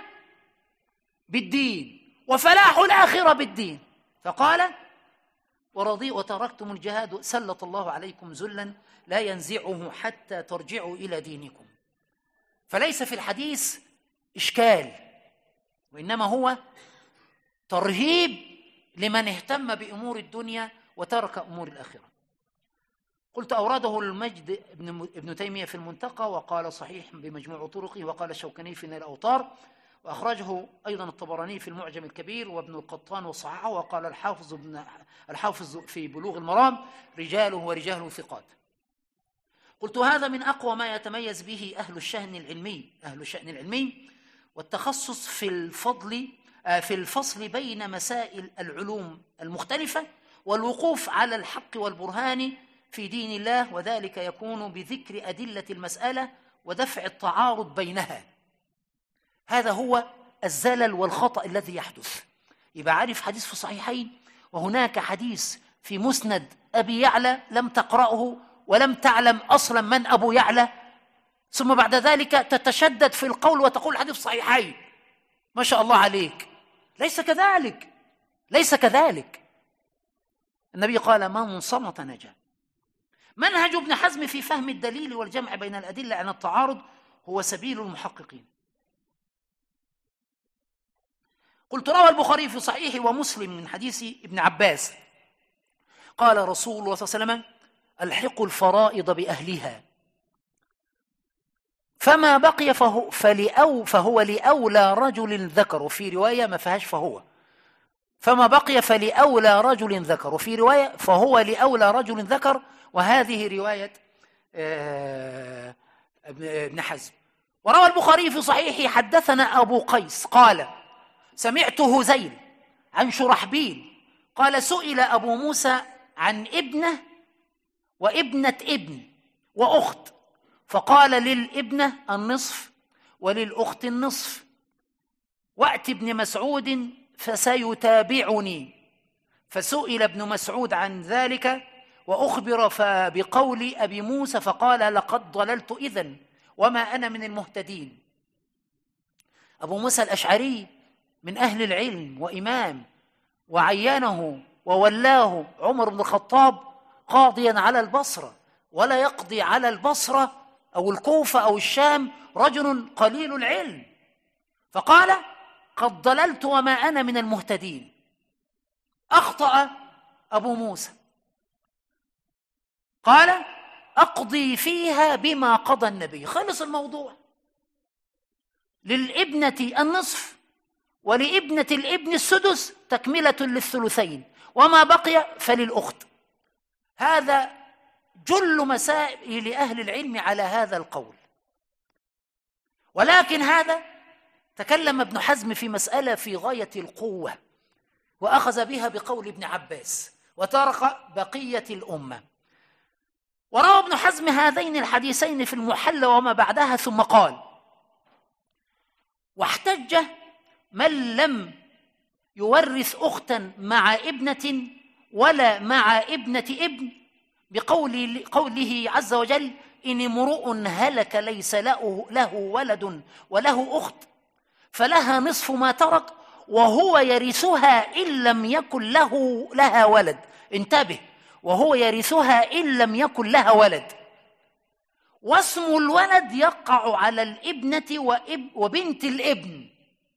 بالدين وفلاح الآخرة بالدين. فقال: ورضي وتركتم الجهاد سلط الله عليكم ذلا لا ينزعه حتى ترجعوا إلى دينكم. فليس في الحديث إشكال، وإنما هو ترهيب لمن اهتم بأمور الدنيا وترك أمور الآخرة. قلت أورده المجد ابن تيمية في المنتقى، وقال صحيح بمجموع طرقه، وقال الشوكاني في نيل الأوطار، وأخرجه أيضا الطبراني في المعجم الكبير وابن القطان وصححه، وقال الحافظ ابن الحافظ في بلوغ المرام: رجاله ورجاله ثقات. قلت هذا من أقوى ما يتميز به أهل الشأن العلمي أهل الشأن العلمي والتخصص في الفضل في الفصل بين مسائل العلوم المختلفة والوقوف على الحق والبرهان في دين الله، وذلك يكون بذكر أدلة المسألة ودفع التعارض بينها. هذا هو الزلل والخطأ الذي يحدث. يبقى عارف حديث في الصحيحين، وهناك حديث في مسند أبي يعلى لم تقرأه ولم تعلم أصلا من أبو يعلى، ثم بعد ذلك تتشدد في القول وتقول حديث صحيحين، ما شاء الله عليك. ليس كذلك، ليس كذلك. النبي قال: من صمت نجا. منهج ابن حزم في فهم الدليل والجمع بين الأدلة عن التعارض هو سبيل المحققين. قلت: روى البخاري في صحيحه ومسلم من حديث ابن عباس قال رسول الله صلى الله عليه وسلم: الحقوا الفرائض بأهلها، فما بقي فهو, فلأو فهو لأولى رجل ذكر، وفي رواية ما فيهاش فهو، فما بقي فلأولى رجل ذكر، وفي رواية فهو لأولى رجل ذكر، وهذه رواية ابن حزم. وروى البخاري في صحيحه: حدثنا أبو قيس قال: سمعت هذيل عن شرحبيل قال: سئل أبو موسى عن ابنه وابنة ابن وأخت، فقال: للابنة النصف وللأخت النصف، وأت ابن مسعود فسيتابعني. فسئل ابن مسعود عن ذلك وأخبر بقول أبي موسى فقال: لقد ضللت إذن وما أنا من المهتدين. أبو موسى الأشعري من أهل العلم وإمام، وعينه وولاه عمر بن الخطاب قاضيا على البصرة، ولا يقضي على البصرة أو الكوفة أو الشام رجل قليل العلم، فقال: قد ضللت وما أنا من المهتدين. أخطأ أبو موسى قال أقضي فيها بما قضى النبي. خلص الموضوع. للابنة النصف ولابنة الابن السدس تكملة للثلثين، وما بقي فللأخت. هذا جل مسائل أهل العلم على هذا القول. ولكن هذا تكلم ابن حزم في مسألة في غاية القوة، وأخذ بها بقول ابن عباس وترك بقية الأمة. وروى ابن حزم هذين الحديثين في المحلى وما بعدها، ثم قال: واحتج من لم يورث أختا مع ابنة ولا مع ابنة ابن بقول قوله عز وجل: إن امرؤ هلك ليس له, له ولد وله أخت فلها نصف ما ترك وهو يرثها إن لم يكن له لها ولد. انتبه، وهو يرثها إن لم يكن لها ولد. واسم الولد يقع على الابنة وبنت الابن.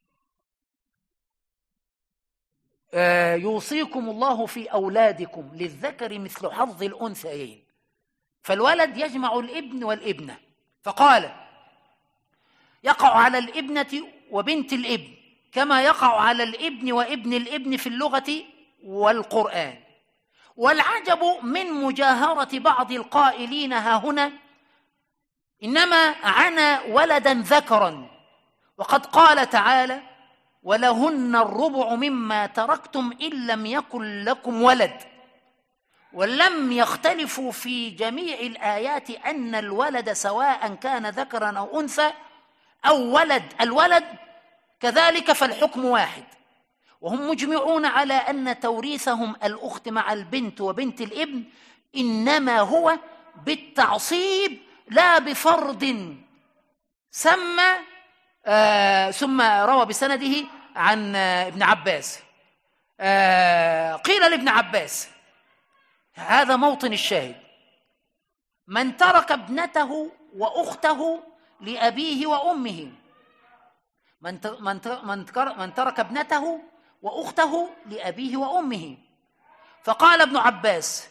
آه يوصيكم الله في أولادكم للذكر مثل حظ الأنثيين. فالولد يجمع الابن والابنة، فقال: يقع على الابنة وبنت الابن كما يقع على الابن وابن الابن في اللغة والقرآن. والعجب من مجاهرة بعض القائلين ها هنا إنما عنى ولدا ذكرا، وقد قال تعالى: ولهن الربع مما تركتم إن لم يكن لكم ولد. ولم يختلفوا في جميع الآيات أن الولد سواء كان ذكرا أو أنثى أو ولد الولد كذلك فالحكم واحد. وهم مجمعون على أن توريثهم الأخت مع البنت وبنت الابن إنما هو بالتعصيب لا بفرض. سمى آه ثم روى بسنده عن آه ابن عباس آه قيل لابن عباس، هذا موطن الشاهد: من ترك ابنته وأخته لأبيه وأمه. من من من ترك ابنته وأخته لأبيه وأمه. فقال ابن عباس: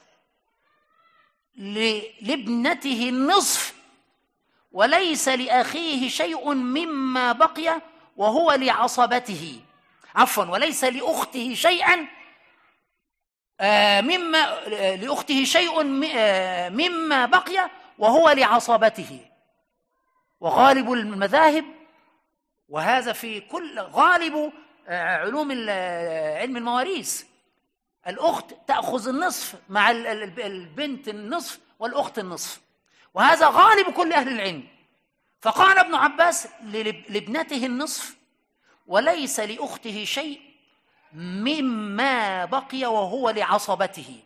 لابنته النصف وليس لأخيه شيء مما بقي وهو لعصبته. عفوا، وليس لأخته شيئا آه مما لأخته شيء آه مما بقي وهو لعصبته. وغالب المذاهب، وهذا في كل غالب آه علوم علم المواريث، الأخت تأخذ النصف مع البنت النصف والأخت النصف، وهذا غالب كل أهل العلم. فقال ابن عباس: لابنته النصف وليس لأخته شيء مما بقي وهو لعصبته.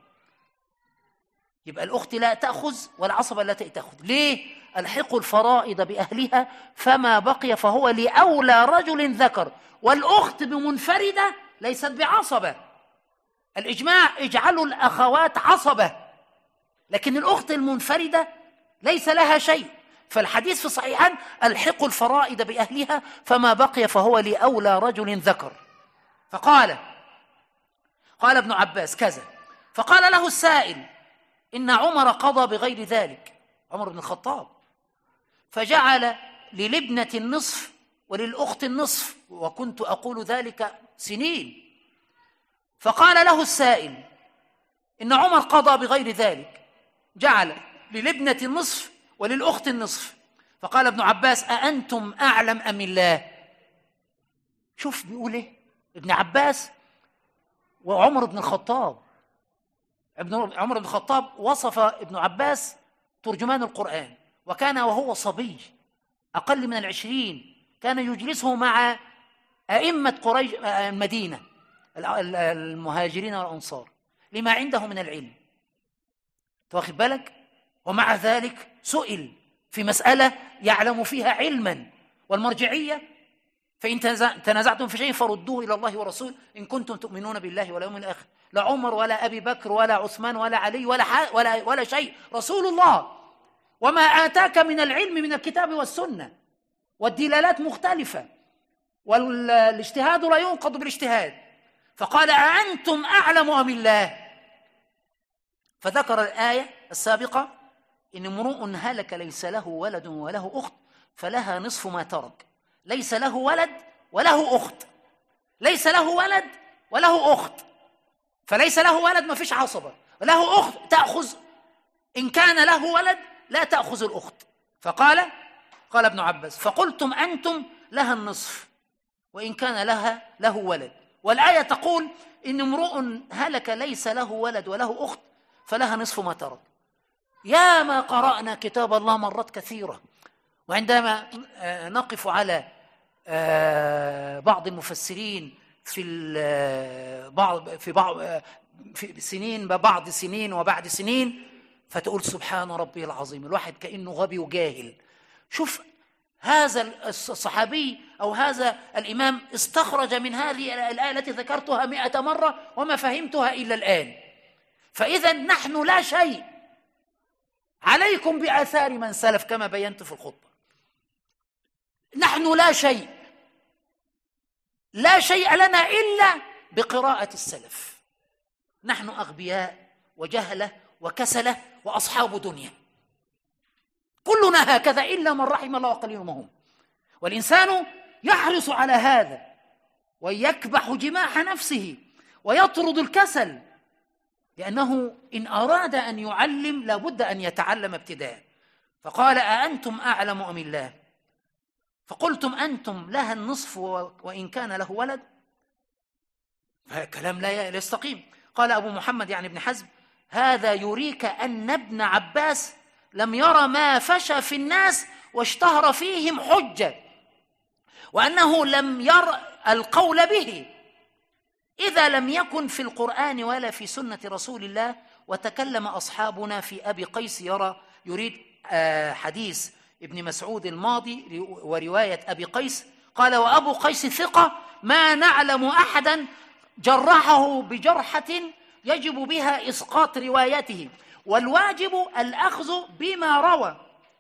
يبقى الأخت لا تأخذ والعصبة لا تأخذ. ليه؟ الحقوا الفرائض بأهلها فما بقي فهو لأولى رجل ذكر. والأخت بمنفردة ليست بعصبة. الإجماع: اجعلوا الأخوات عصبة، لكن الأخت المنفردة ليس لها شيء. فالحديث في الصحيحان: الحقوا الفرائض بأهلها فما بقي فهو لأولى رجل ذكر. فقال قال ابن عباس كذا. فقال له السائل: إن عمر قضى بغير ذلك، عمر بن الخطاب، فجعل للابنة النصف وللأخت النصف، وكنت أقول ذلك سنين. فقال له السائل: إن عمر قضى بغير ذلك، جعل للابنة النصف وللأخت النصف. فقال ابن عباس: أأنتم أعلم أم الله؟ شوف بيقول إيه ابن عباس وعمر بن الخطاب. ابن عمر بن الخطاب وصف ابن عباس ترجمان القرآن، وكان وهو صبي أقل من العشرين كان يجلسه مع أئمة قريش المدينة المهاجرين والأنصار لما عنده من العلم. واخد بالك؟ ومع ذلك سئل في مسألة يعلم فيها علما. والمرجعية: فإن تنازعتم في شيء فردوه إلى الله ورسوله إن كنتم تؤمنون بالله واليوم الآخر. لا عمر ولا أبي بكر ولا عثمان ولا علي ولا ولا ولا شيء، رسول الله. وما آتاك من العلم من الكتاب والسنة، والدلالات مختلفة، والاجتهاد لا ينقض بالاجتهاد. فقال: أأنتم أعلم أم الله؟ فذكر الآية السابقة إن امرؤ هلك ليس له ولد وله أخت فلها نصف ما ترك. ليس له ولد وله أخت، ليس له ولد وله أخت، فليس له ولد ما فيش عصبة، وله أخت تأخذ، إن كان له ولد لا تأخذ الأخت. فقال قال ابن عباس فقلتم أنتم لها النصف وإن كان لها له ولد، والآية تقول إن امرؤ هلك ليس له ولد وله أخت فلها نصف ما ترك. يا ما قرأنا كتاب الله مرات كثيرة، وعندما نقف على بعض المفسرين في بعض في بعض في سنين بعض سنين وبعد سنين فتقول سبحان ربي العظيم، الواحد كأنه غبي وجاهل. شوف هذا الصحابي أو هذا الإمام استخرج من هذه الآية التي ذكرتها مئة مرة وما فهمتها إلا الآن. فإذا نحن لا شيء، عليكم بآثار من سلف كما بينت في الخطبة. نحن لا شيء، لا شيء لنا إلا بقراءة السلف. نحن أغبياء وجهلة وكسلة وأصحاب دنيا، كلنا هكذا إلا من رحم الله وقليل ما هم. والإنسان يحرص على هذا ويكبح جماح نفسه ويطرد الكسل، لأنه إن أراد أن يعلم لابد أن يتعلم ابتداء. فقال أأنتم أعلم أم الله؟ فقلتم أنتم لها النصف وإن كان له ولد. كلام لا يستقيم. قال أبو محمد يعني ابن حزم هذا يريك أن ابن عباس لم يرى ما فشى في الناس واشتهر فيهم حجة، وأنه لم ير القول به إذا لم يكن في القرآن ولا في سنة رسول الله. وتكلم أصحابنا في أبي قيس يرى يريد حديث ابن مسعود الماضي ورواية أبي قيس. قال وأبو قيس ثقة ما نعلم أحدا جرحه بجرحة يجب بها إسقاط روايته، والواجب الأخذ بما روى،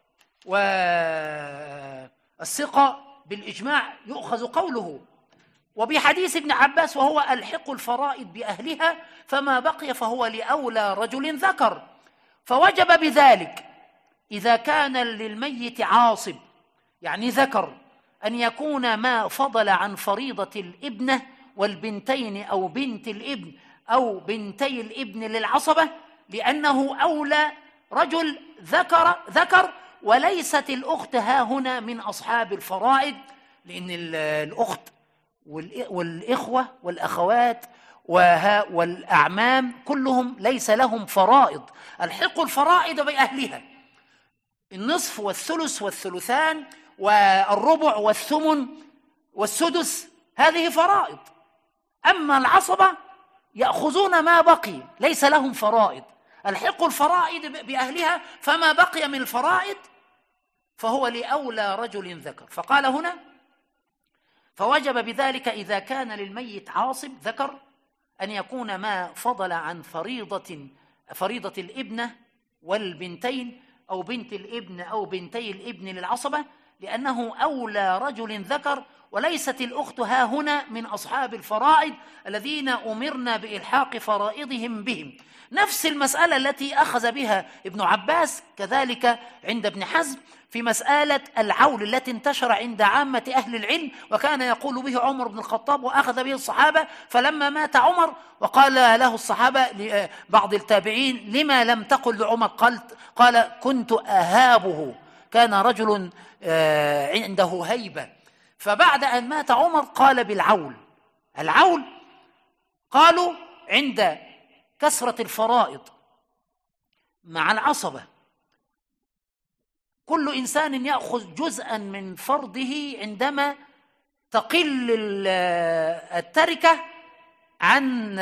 والثقة بالإجماع يؤخذ قوله. وبحديث ابن عباس وهو ألحق الفرائض بأهلها فما بقي فهو لأولى رجل ذكر. فوجب بذلك إذا كان للميت عاصب يعني ذكر أن يكون ما فضل عن فريضة الابنة والبنتين أو بنت الابن أو بنتي الابن للعصبة، لأنه أولى رجل ذكر ذكر وليست الأخت ها هنا من أصحاب الفرائض، لأن الأخت والإخوة والأخوات والأعمام كلهم ليس لهم فرائض. الحق الفرائض بأهلها، النصف والثلث والثلثان والربع والثمن والسدس، هذه فرائض. أما العصبة يأخذون ما بقي، ليس لهم فرائض. الحق الفرائض بأهلها فما بقي من الفرائض فهو لأولى رجل ذكر. فقال هنا فوجب بذلك إذا كان للميت عاصب ذكر أن يكون ما فضل عن فريضة فريضة الابنة والبنتين أو بنت الابن أو بنتي الابن للعصبة، لأنه أولى رجل ذكر وليست الأخت ها هنا من أصحاب الفرائض الذين أمرنا بإلحاق فرائضهم بهم. نفس المسألة التي أخذ بها ابن عباس كذلك عند ابن حزم في مسألة العول التي انتشر عند عامة أهل العلم، وكان يقول به عمر بن الخطاب وأخذ به الصحابة. فلما مات عمر وقال له الصحابة بعض التابعين لما لم تقل لعمر؟ قال, قال كنت أهابه، كان رجل عنده هيبة. فبعد أن مات عمر قال بالعول. العول قالوا عند كثرة الفرائض مع العصبة كل إنسان يأخذ جزءا من فرضه عندما تقل التركة عن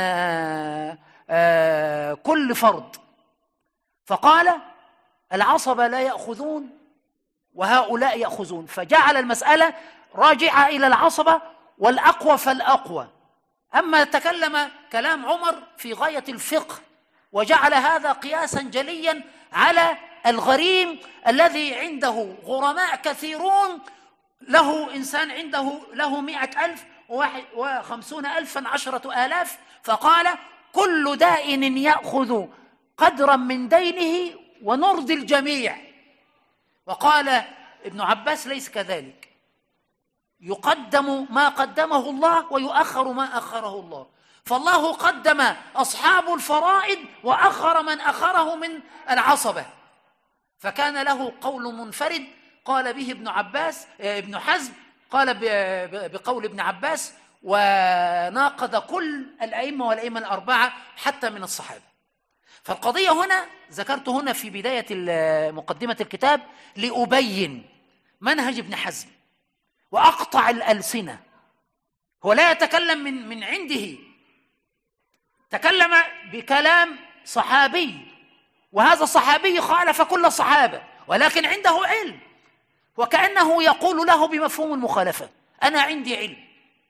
كل فرض. فقال العصبة لا يأخذون وهؤلاء يأخذون، فجعل المسألة راجعة إلى العصبة والأقوى فالأقوى. أما تكلم كلام عمر في غاية الفقه وجعل هذا قياسا جليا على الغريم الذي عنده غرماء كثيرون، له إنسان عنده له مئة ألف وخمسون ألفا عشرة آلاف، فقال كل دائن يأخذ قدرا من دينه ونرضي الجميع. وقال ابن عباس ليس كذلك، يقدم ما قدمه الله ويؤخر ما أخره الله. فالله قدم أصحاب الفرائض وأخر من أخره من العصبة، فكان له قول منفرد قال به ابن عباس ابن حزم، قال بقول ابن عباس، وناقض كل الأئمة والأئمة الأربعة حتى من الصحابة. فالقضية هنا ذكرت هنا في بداية مقدمة الكتاب لأبين منهج ابن حزم وأقطع الألسنة. هو لا يتكلم من من عنده، تكلم بكلام صحابي، وهذا الصحابي خالف كل الصحابة ولكن عنده علم، وكأنه يقول له بمفهوم المخالفة: أنا عندي علم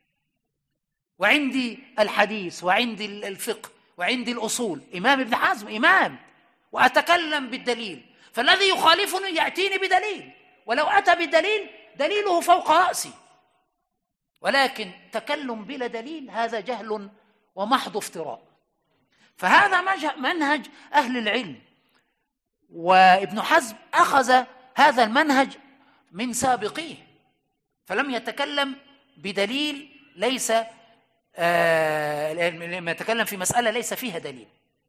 وعندي الحديث وعندي الفقه وعندي الأصول. إمام ابن حزم إمام، وأتكلم بالدليل، فالذي يخالفني يأتيني بدليل، ولو أتى بدليل دليله فوق رأسي، ولكن تكلم بلا دليل هذا جهل ومحض افتراء. فهذا منهج أهل العلم، وابن حزم أخذ هذا المنهج من سابقيه، فلم يتكلم بدليل ليس آه لما يتكلم في مسألة ليس فيها دليل.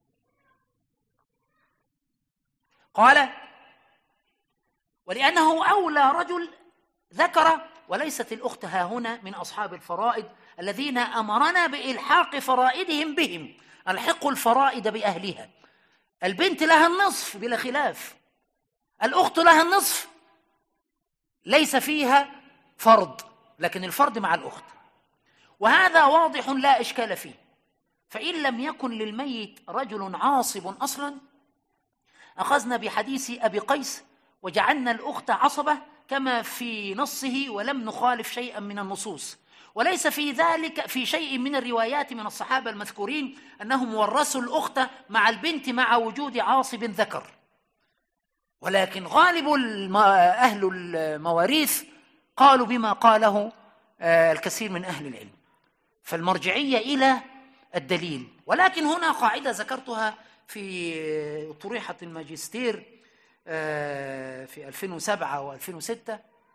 قال: ولأنه أولى رجل ذكر، وليست الأخت ها هنا من أصحاب الفرائض الذين أمرنا بإلحاق فرائدهم بهم، ألحقوا الفرائد بأهلها. البنت لها النصف بلا خلاف، الأخت لها النصف ليس فيها فرض، لكن الفرض مع الأخت، وهذا واضح لا إشكال فيه. فإن لم يكن للميت رجل عاصب أصلا أخذنا بحديث أبي قيس وجعلنا الأخت عصبة كما في نصه، ولم نخالف شيئا من النصوص، وليس في ذلك في شيء من الروايات من الصحابة المذكورين أنهم ورثوا الأخت مع البنت مع وجود عاصب ذكر، ولكن غالب أهل المواريث قالوا بما قاله الكثير من أهل العلم. فالمرجعية إلى الدليل. ولكن هنا قاعدة ذكرتها في طريحة الماجستير في ألفين وسبعة وألفين وستة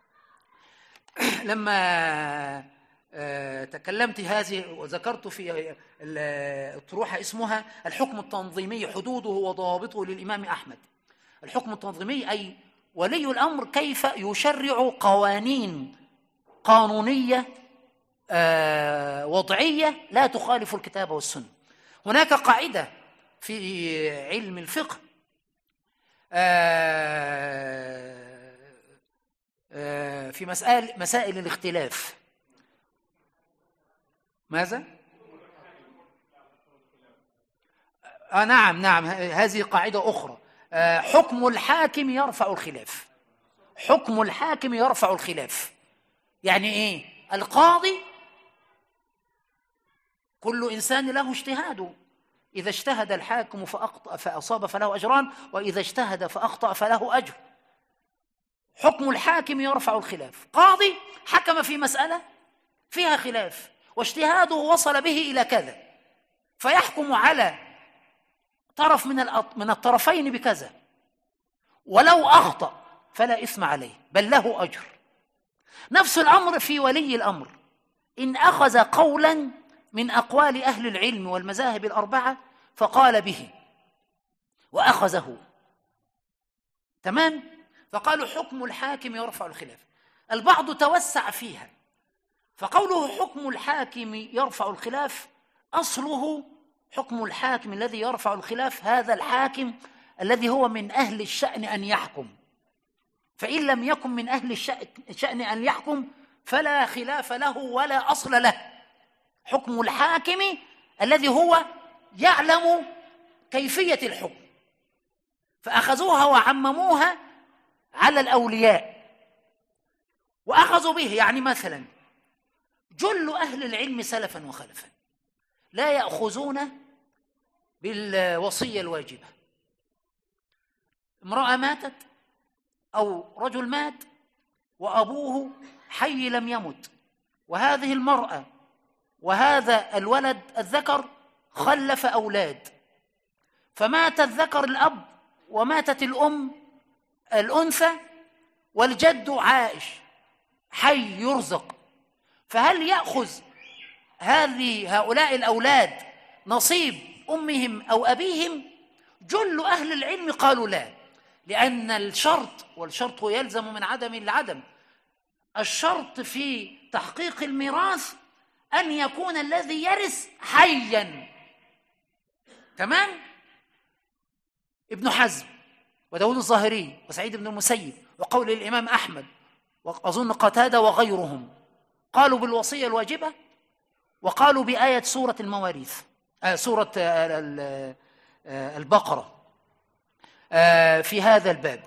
لما تكلمت هذه، وذكرت في الطروحة اسمها الحكم التنظيمي حدوده وضوابطه للإمام أحمد. الحكم التنظيمي أي ولي الأمر كيف يشرع قوانين قانونية وضعية لا تخالف الكتاب والسنة. هناك قاعدة في علم الفقه في مسائل مسائل الاختلاف. ماذا؟ آه نعم نعم هذه قاعدة أخرى. آه حكم الحاكم يرفع الخلاف. حكم الحاكم يرفع الخلاف يعني إيه؟ القاضي كل إنسان له اجتهاده، إذا اجتهد الحاكم فأخطأ فأصاب فله أجران، وإذا اجتهد فأخطأ فله أجر. حكم الحاكم يرفع الخلاف. قاضي حكم في مسألة فيها خلاف واجتهاده وصل به إلى كذا، فيحكم على طرف من من الطرفين بكذا، ولو أخطأ فلا إثم عليه بل له أجر. نفس الأمر في ولي الأمر، إن أخذ قولا من أقوال أهل العلم والمذاهب الأربعة فقال به وأخذه تمام، فقالوا حكم الحاكم يرفع الخلاف. البعض توسع فيها، فقوله حكم الحاكم يرفع الخلاف أصله حكم الحاكم الذي يرفع الخلاف هذا الحاكم الذي هو من أهل الشأن أن يحكم، فإن لم يكن من أهل الشأن أن يحكم فلا خلاف له ولا أصل له. حكم الحاكم الذي هو يعلم كيفية الحكم، فأخذوها وعمموها على الأولياء وأخذوا به. يعني مثلا جل أهل العلم سلفا وخلفا لا يأخذون بالوصية الواجبة. امرأة ماتت أو رجل مات وأبوه حي لم يمت، وهذه المرأة وهذا الولد الذكر خلف أولاد، فمات الذكر الأب وماتت الأم الأنثى والجد عائش حي يرزق، فهل يأخذ هذه هؤلاء الأولاد نصيب أمهم أو أبيهم؟ جل أهل العلم قالوا لا، لأن الشرط، والشرط يلزم من عدم العدم، الشرط في تحقيق الميراث أن يكون الذي يرث حيا. تمام؟ ابن حزم وداود الظاهري وسعيد بن المسيب وقول الإمام أحمد وأظن قتادة وغيرهم قالوا بالوصية الواجبة، وقالوا بآية سورة المواريث، آه سورة آه البقرة آه في هذا الباب.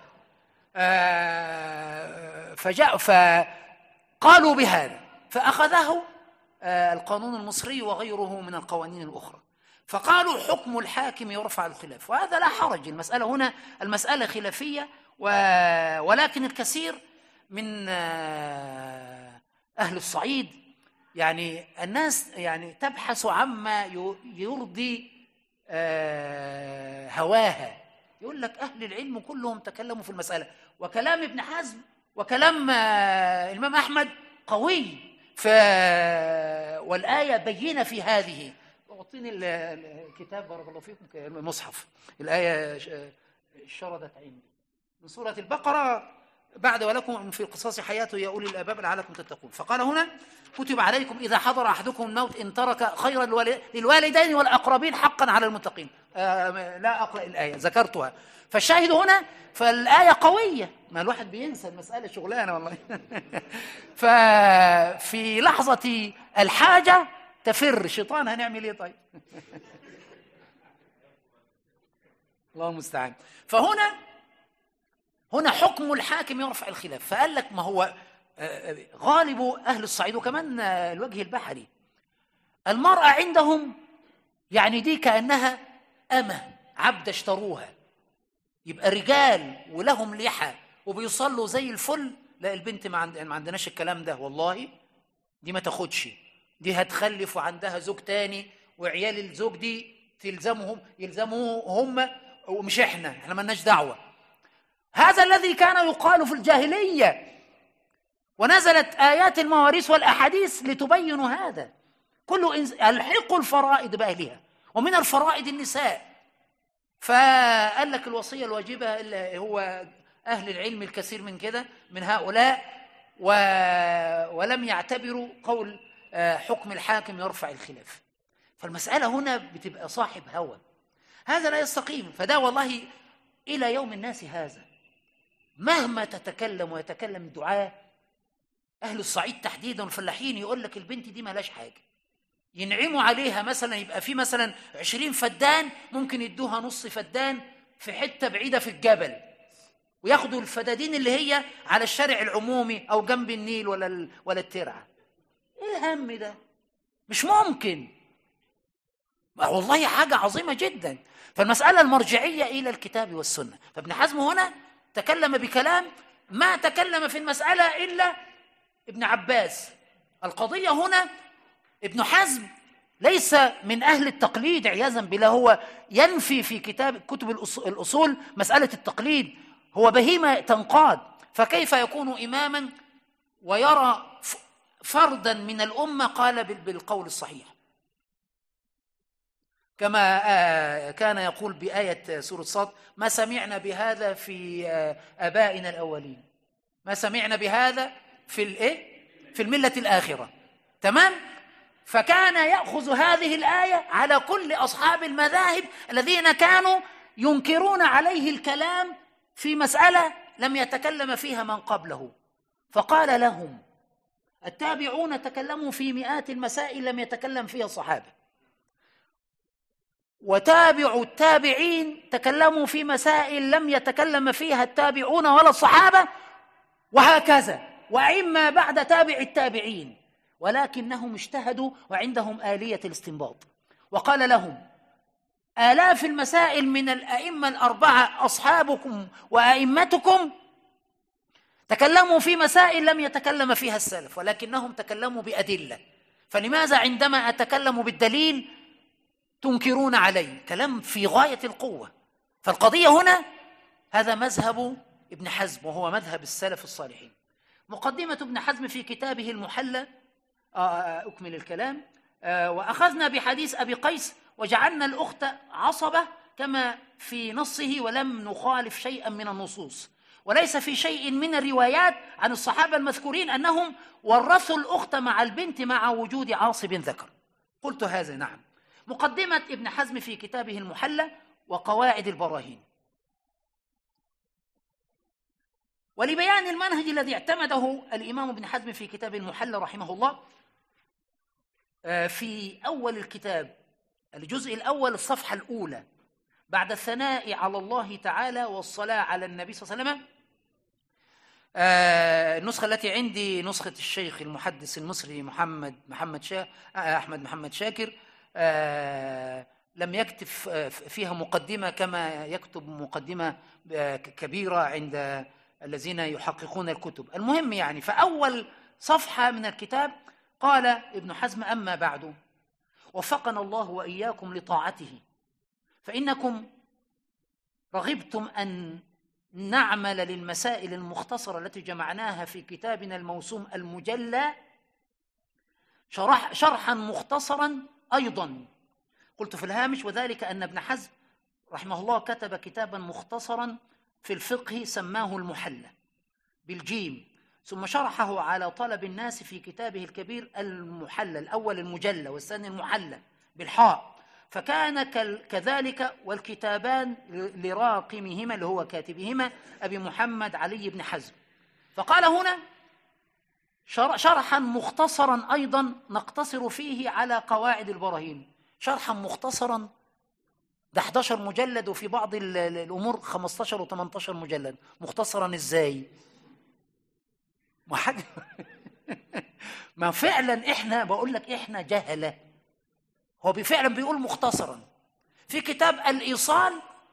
آه فجاء فقالوا بهذا، فأخذه آه القانون المصري وغيره من القوانين الأخرى، فقالوا حكم الحاكم يرفع الخلاف، وهذا لا حرج. المسألة هنا المسألة خلافية، ولكن الكثير من أهل الصعيد يعني الناس يعني تبحث عما يرضي هواها. يقول لك أهل العلم كلهم تكلموا في المسألة، وكلام ابن حزم وكلام الإمام أحمد قوي، والآية بينة في هذه. أعطيني الكتاب بارك الله فيكم، المصحف، الآية شردت عندي من سورة البقرة بعد ولكم في القصاص حياة يا أولي الألباب لعلكم تتقون. فقال هنا كتب عليكم إذا حضر أحدكم الموت إن ترك خيرا للوالدين والأقربين حقا على المتقين. آه لا أقرأ الآية، ذكرتها. فالشاهد هنا فالآية قوية، ما الواحد بينسى المسألة شغلانة والله. ففي لحظة الحاجة تفر شيطان، هنعمل ايه طيب؟ الله المستعان. فهنا هنا حكم الحاكم يرفع الخلاف. فقال لك ما هو غالب اهل الصعيد وكمان الوجه البحري المرأة عندهم يعني دي كأنها أمة عبد اشتروها، يبقى رجال ولهم لحى وبيصلوا زي الفل. لا البنت ما عندناش الكلام ده والله، دي ما تاخدش، دي هتخلف وعندها زوج تاني وعيال الزوج دي تلزمهم يلزموه هم ومش احنا، احنا مالناش دعوه. هذا الذي كان يقال في الجاهليه، ونزلت آيات المواريث والأحاديث لتبين هذا. كل إنس... الحقوا الفرائض بأهلها، ومن الفرائض النساء. فقال لك الوصية الواجبة اللي هو أهل العلم الكثير من كده من هؤلاء و... ولم يعتبروا قول حكم الحاكم يرفع الخلاف. فالمسألة هنا بتبقى صاحب هوى، هذا لا يستقيم. فده والله إلى يوم الناس هذا مهما تتكلم ويتكلم الدعاة أهل الصعيد تحديدا والفلاحين يقول لك البنت دي ما لاش حاجة، ينعموا عليها مثلا يبقى في مثلا عشرين فدان ممكن يدوها نص فدان في حتة بعيدة في الجبل، وياخدوا الفدادين اللي هي على الشارع العمومي أو جنب النيل ولا ولا الترعة. ايه الهم ده؟ مش ممكن والله، حاجة عظيمة جدا. فالمسألة المرجعية إلى الكتاب والسنة. فابن حزم هنا تكلم بكلام ما تكلم في المسألة إلا ابن عباس. القضية هنا ابن حزم ليس من أهل التقليد عياذا بالله، هو ينفي في كتاب كتب الأصول مسألة التقليد، هو بهيمة تنقاد. فكيف يكون إماما ويرى فردا من الأمة قال بالقول الصحيح، كما كان يقول بآية سورة صاد ما سمعنا بهذا في آبائنا الأولين، ما سمعنا بهذا في الإيه؟ في الملة الآخرة. تمام؟ فكان يأخذ هذه الآية على كل أصحاب المذاهب الذين كانوا ينكرون عليه الكلام في مسألة لم يتكلم فيها من قبله. فقال لهم التابعون تكلموا في مئات المسائل لم يتكلم فيها الصحابة، وتابعوا التابعين تكلموا في مسائل لم يتكلم فيها التابعون ولا الصحابة، وهكذا وإما بعد تابع التابعين، ولكنهم اجتهدوا وعندهم آلية الاستنباط. وقال لهم آلاف المسائل من الأئمة الأربعة أصحابكم وأئمتكم تكلموا في مسائل لم يتكلم فيها السلف، ولكنهم تكلموا بأدلة. فلماذا عندما أتكلم بالدليل تنكرون علي، كلام في غاية القوة. فالقضية هنا هذا مذهب ابن حزم، وهو مذهب السلف الصالحين. مقدمة ابن حزم في كتابه المحلى، أكمل الكلام. وأخذنا بحديث أبي قيس وجعلنا الأخت عصبة كما في نصه، ولم نخالف شيئا من النصوص، وليس في شيء من الروايات عن الصحابة المذكورين أنهم ورثوا الأخت مع البنت مع وجود عاصب ذكر. قلت هذا نعم. مقدمة ابن حزم في كتابه المحلى وقواعد البراهين. ولبيان المنهج الذي اعتمده الإمام ابن حزم في كتاب المحلى رحمه الله، في أول الكتاب الجزء الأول الصفحة الأولى بعد الثناء على الله تعالى والصلاة على النبي صلى الله عليه وسلم، النسخة التي عندي نسخة الشيخ المحدث المصري محمد محمد شا أحمد محمد شاكر، لم يكتب فيها مقدمة كما يكتب مقدمة كبيرة عند الذين يحققون الكتب. المهم يعني فأول صفحة من الكتاب قال ابن حزم: أما بعد، وفقنا الله وإياكم لطاعته، فإنكم رغبتم أن نعمل للمسائل المختصرة التي جمعناها في كتابنا الموسوم المجلى شرح شرحا مختصرا أيضا. قلت في الهامش: وذلك أن ابن حزم رحمه الله كتب كتابا مختصرا في الفقه سماه المحلى بالجيم، ثم شرحه على طلب الناس في كتابه الكبير المحلى، الأول المجلى والثاني المحلى بالحاء، فكان كذلك والكتابان لراقمهما اللي هو كاتبهما أبي محمد علي بن حزم. فقال هنا شرحا مختصرا أيضا نقتصر فيه على قواعد البراهين. شرحا مختصرا ده أحد عشر مجلد، وفي بعض الأمور خمسة عشر و ثمانية عشر مجلد. مختصرا إزاي؟ ما حاجة ما فعلا إحنا بقول لك إحنا جهلة. هو فعلا بيقول مختصرا. في كتاب الإيصال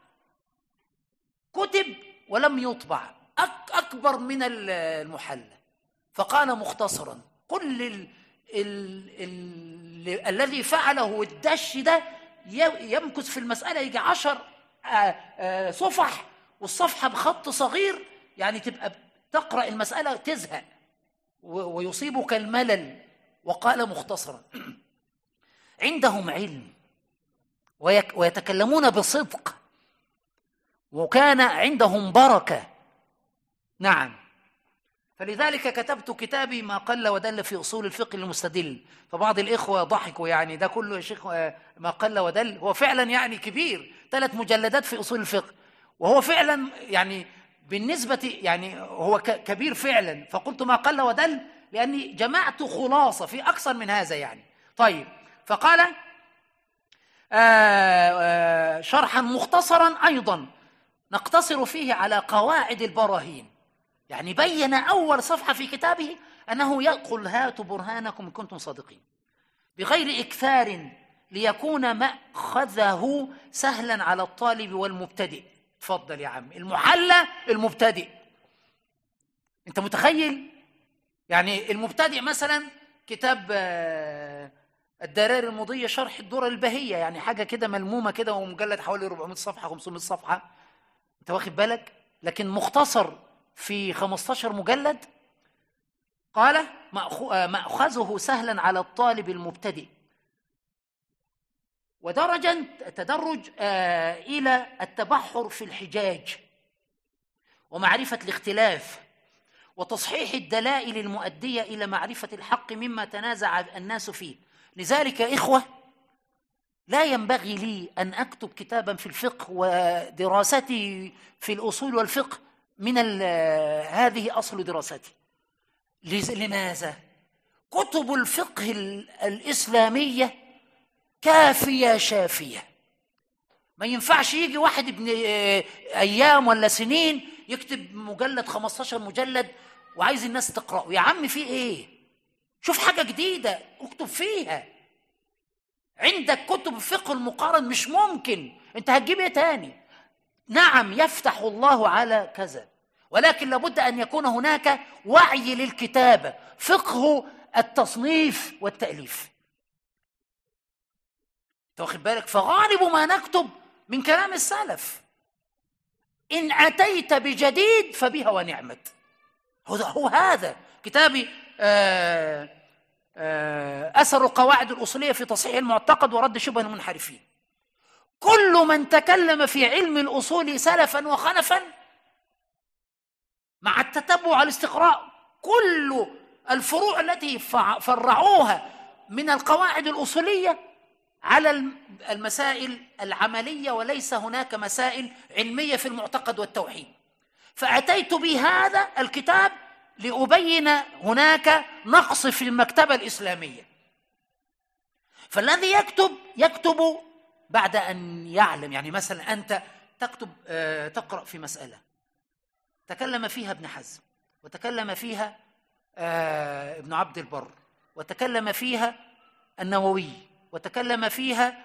كتب ولم يطبع، أك أكبر من المحلى، فقال مختصرا. كل ال ال ال الذي فعله الدش ده يمكث في المسألة يجي عشر صفح، والصفحة بخط صغير، يعني تبقى تقرأ المسألة تزهق ويصيبك الملل. وقال مختصرا. عندهم علم ويتكلمون بصدق، وكان عندهم بركة. نعم. فلذلك كتبت كتابي ما قل ودل في أصول الفقه المستدل. فبعض الإخوة ضحكوا، يعني ده كله يا شيخ ما قل ودل؟ هو فعلا يعني كبير، ثلاث مجلدات في أصول الفقه، وهو فعلا يعني بالنسبة يعني هو كبير فعلا. فقلت ما قل ودل لأني جمعت خلاصة في أكثر من هذا يعني. طيب، فقال آآ آآ شرحا مختصرا أيضا نقتصر فيه على قواعد البراهين. يعني بين أول صفحة في كتابه أنه يقول: هاتوا برهانكم إن كنتم صادقين، بغير إكثار، ليكون مأخذه سهلا على الطالب والمبتدئ. تفضل يا عم، المحلى المبتدئ. أنت متخيل؟ يعني المبتدئ مثلا كتاب الدرار المضية شرح الدرر البهية، يعني حاجة كده ملمومة كده، ومجلد حوالي أربعمائة صفحة خمسمائة صفحة، أنت واخد بالك؟ لكن مختصر في خمسة عشر مجلد. قال: مأخذه سهلا على الطالب المبتدئ، ودرجا تدرج إلى التبحر في الحجاج ومعرفة الاختلاف وتصحيح الدلائل المؤدية إلى معرفة الحق مما تنازع الناس فيه. لذلك يا إخوة لا ينبغي لي أن أكتب كتابا في الفقه ودراستي في الأصول والفقه من هذه أصل دراستي. لماذا؟ كتب الفقه الإسلامية كافية شافية. ما ينفعش يجي واحد ابن أيام ولا سنين يكتب مجلد خمسة عشر مجلد وعايز الناس تقرأه. يا عم في إيه؟ شوف حاجة جديدة اكتب فيها. عندك كتب الفقه المقارن مش ممكن، انت هتجيب ايه تاني؟ نعم يفتح الله على كذا، ولكن لابد أن يكون هناك وعي للكتابة، فقه التصنيف والتأليف. واخد بالك؟ فغالب ما نكتب من كلام السلف. إن أتيت بجديد فبها ونعمت. هو هذا كتابي آآ آآ أثر القواعد الأصولية في تصحيح المعتقد ورد شبه المنحرفين. كل من تكلم في علم الأصول سلفا وخلفا مع التتبع والاستقراء، كل الفروع التي فرعوها من القواعد الأصولية على المسائل العملية، وليس هناك مسائل علمية في المعتقد والتوحيد. فأتيت بهذا الكتاب لأبين هناك نقص في المكتبة الإسلامية. فالذي يكتب يكتب بعد أن يعلم. يعني مثلا أنت تكتب تقرأ في مسألة تكلم فيها ابن حزم، وتكلم فيها ابن عبد البر، وتكلم فيها النووي، وتكلم فيها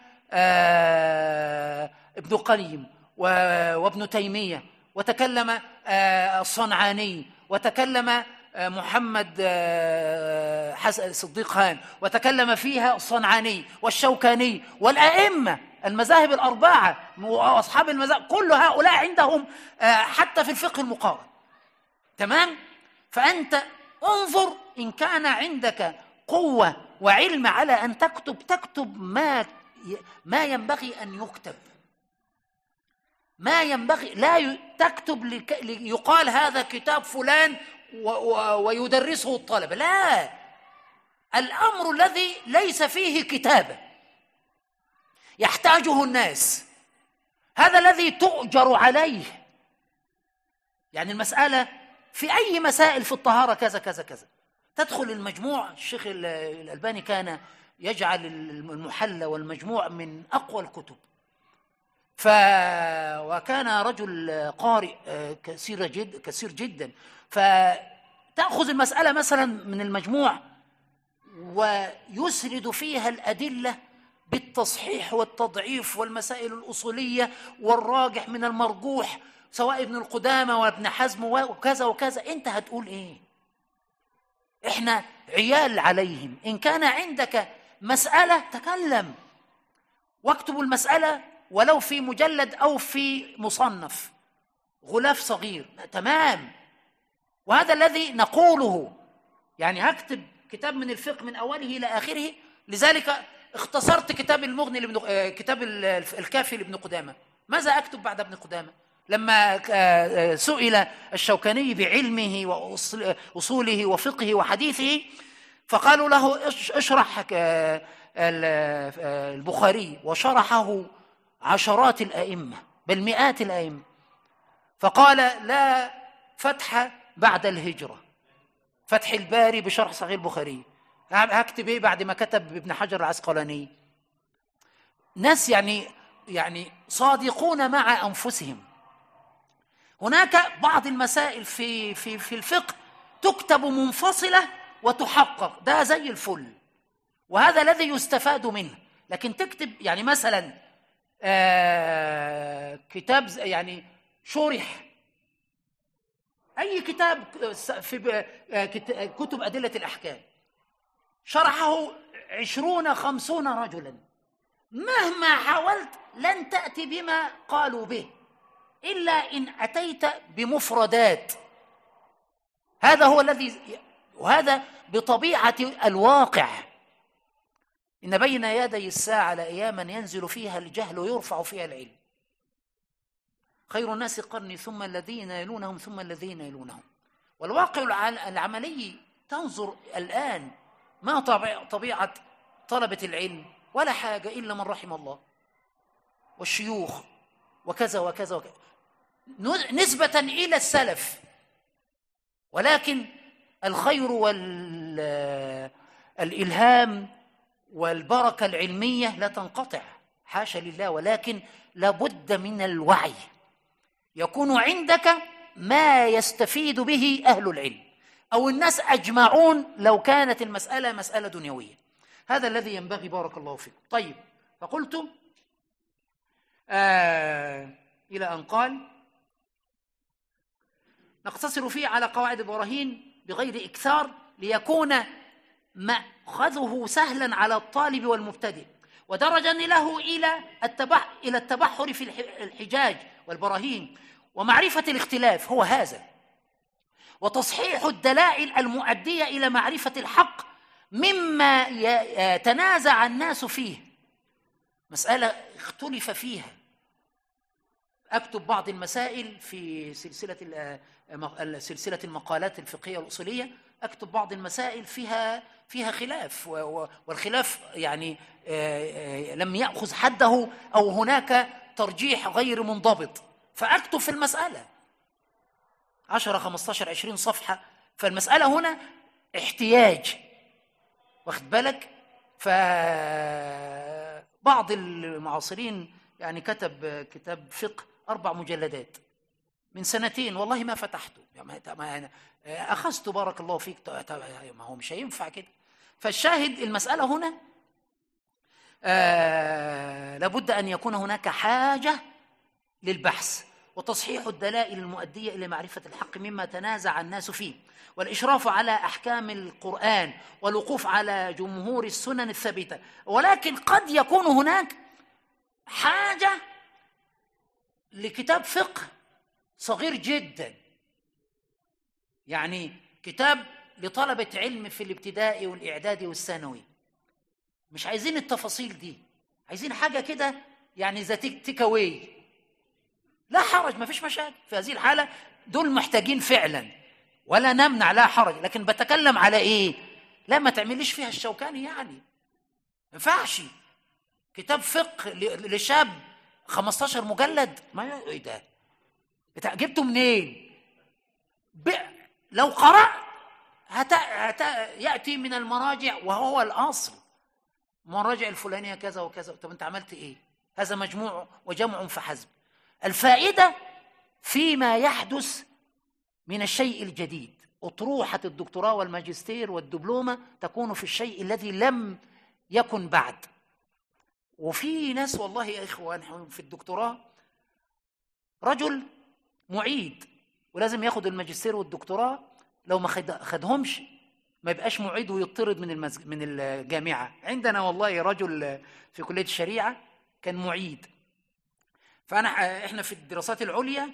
ابن قيم وابن تيمية، وتكلم الصنعاني، وتكلم محمد صديق خان، وتكلم فيها الصنعاني والشوكاني والأئمة المذاهب الأربعة وأصحاب المذاهب، كل هؤلاء عندهم حتى في الفقه المقارن. تمام؟ فأنت انظر إن كان عندك قوة وعلم على أن تكتب، تكتب ما ما ينبغي أن يكتب، ما ينبغي. لا تكتب ليقال هذا كتاب فلان ويدرسه الطلبة، لا. الأمر الذي ليس فيه كتابة يحتاجه الناس، هذا الذي تؤجر عليه. يعني المسألة في أي مسائل في الطهارة كذا كذا كذا، تدخل المجموع. الشيخ الألباني كان يجعل المحلى والمجموع من أقوى الكتب، ف وكان رجل قارئ كثير جد كثير جدا. فتأخذ المسألة مثلا من المجموع ويسرد فيها الأدلة بالتصحيح والتضعيف والمسائل الأصولية والراجح من المرجوح، سواء ابن القدامى وابن حزم وكذا وكذا. أنت هتقول إيه؟ إحنا عيال عليهم. إن كان عندك مسألة تكلم واكتب المسألة ولو في مجلد أو في مصنف غلاف صغير، تمام. وهذا الذي نقوله. يعني هكتب كتاب من الفقه من أوله إلى آخره، لذلك اختصرت كتاب المغني لابن كتاب الكافي لابن قدامة. ماذا أكتب بعد ابن قدامة؟ لما سئل الشوكاني بعلمه وأصوله وفقه وحديثه، فقالوا له اشرح البخاري، وشرحه عشرات الأئمة بل مئات الأئمة. فقال لا فتح بعد الهجرة، فتح الباري بشرح صحيح البخاري. هكتب ايه بعد ما كتب ابن حجر العسقلاني؟ ناس يعني يعني صادقون مع أنفسهم. هناك بعض المسائل في في في الفقه تكتب منفصلة وتحقق، ده زي الفل، وهذا الذي يستفاد منه. لكن تكتب يعني مثلا آه كتاب يعني شرح أي كتاب في كتب أدلة الأحكام، شرحه عشرون خمسون رجلا، مهما حاولت لن تأتي بما قالوا به إلا إن أتيت بمفردات. هذا هو الذي، وهذا بطبيعة الواقع. إن بين يدي الساعة لأياما ينزل فيها الجهل ويرفع فيها العلم. خير الناس قرني ثم الذين يلونهم ثم الذين يلونهم. والواقع العملي تنظر الآن ما طبيعة طلبة العلم، ولا حاجة إلا من رحم الله، والشيوخ وكذا وكذا وكذا نسبة إلى السلف. ولكن الخير والإلهام والبركة العلمية لا تنقطع، حاشا لله، ولكن لابد من الوعي. يكون عندك ما يستفيد به أهل العلم أو الناس أجمعون لو كانت المسألة مسألة دنيوية. هذا الذي ينبغي. بارك الله فيكم. طيب، فقلت آه إلى أن قال نقتصر فيه على قواعد إبراهيم بغير إكثار ليكون مأخذه سهلا على الطالب والمبتدئ، ودرجني له إلى التبح إلى التبحر في الحجاج والبراهين ومعرفة الاختلاف، هو هذا، وتصحيح الدلائل المؤدية إلى معرفة الحق مما يتنازع الناس فيه، مسألة اختلف فيها. أكتب بعض المسائل في سلسلة سلسلة المقالات الفقهية الأصولية، أكتب بعض المسائل فيها فيها خلاف، والخلاف يعني لم يأخذ حده أو هناك ترجيح غير منضبط، فأكتب في المسألة عشرة خمسة عشر عشرين صفحة. فالمسألة هنا احتياج، واخد بالك. فبعض المعاصرين يعني كتب كتاب فقه أربع مجلدات من سنتين، والله ما فتحته، يعني أخذته بارك الله فيك، ما هو مش هينفع كده. فالشاهد المسألة هنا آه لابد أن يكون هناك حاجة للبحث وتصحيح الدلائل المؤدية إلى معرفة الحق مما تنازع الناس فيه، والإشراف على أحكام القرآن، والوقوف على جمهور السنن الثابتة. ولكن قد يكون هناك حاجة لكتاب فقه صغير جدا، يعني كتاب لطلبة علم في الابتدائي والإعدادي والثانوي، مش عايزين التفاصيل دي، عايزين حاجة كده يعني زي تيك أواي، لا حرج، ما فيش مشاكل في هذه الحالة، دول محتاجين فعلا ولا نمنع، لا حرج. لكن بتكلم على إيه؟ لا ما تعمليش فيها الشوكاني، يعني ما ينفعش كتاب فقه لشاب خمستاشر مجلد، ما ايه ده؟ جبته منين؟ لو قرأ هت... هت... يأتي من المراجع، وهو الأصل مراجع الفلانية كذا وكذا. طب أنت عملت إيه؟ هذا مجموع وجمع فحسب. الفائدة فيما يحدث من الشيء الجديد. أطروحة الدكتوراه والماجستير والدبلومة تكون في الشيء الذي لم يكن بعد. وفي ناس والله يا إخوان في الدكتوراه رجل معيد ولازم ياخد الماجستير والدكتوراه، لو ما خدهمش ما يبقاش معيد ويطرد من المسج... من الجامعة. عندنا والله رجل في كلية الشريعة كان معيد، فأنا إحنا في الدراسات العليا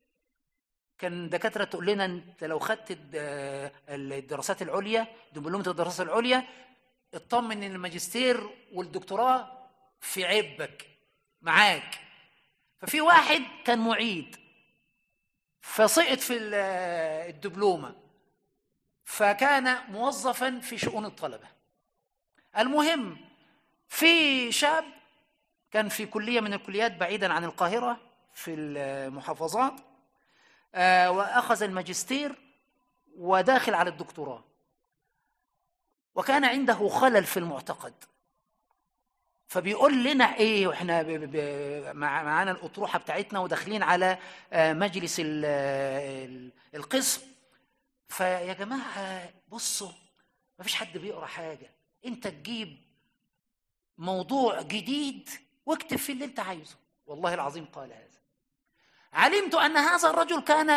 كان دكاترة تقول لنا أنت لو خدت الدراسات العليا، دبلومة الدراسات العليا، اطمن إن الماجستير والدكتوراه في عبك معاك. ففي واحد كان معيد فسقط في الدبلومة، فكان موظفا في شؤون الطلبة. المهم في شاب كان في كلية من الكليات بعيدا عن القاهرة في المحافظات، وأخذ الماجستير وداخل على الدكتوراه، وكان عنده خلل في المعتقد. فبيقول لنا ايه واحنا معانا الاطروحه بتاعتنا وداخلين على مجلس القسم، فيا جماعه بصوا ما فيش حد بيقرا حاجه، انت تجيب موضوع جديد واكتب فيه اللي انت عايزه. والله العظيم قال هذا. علمت ان هذا الرجل كان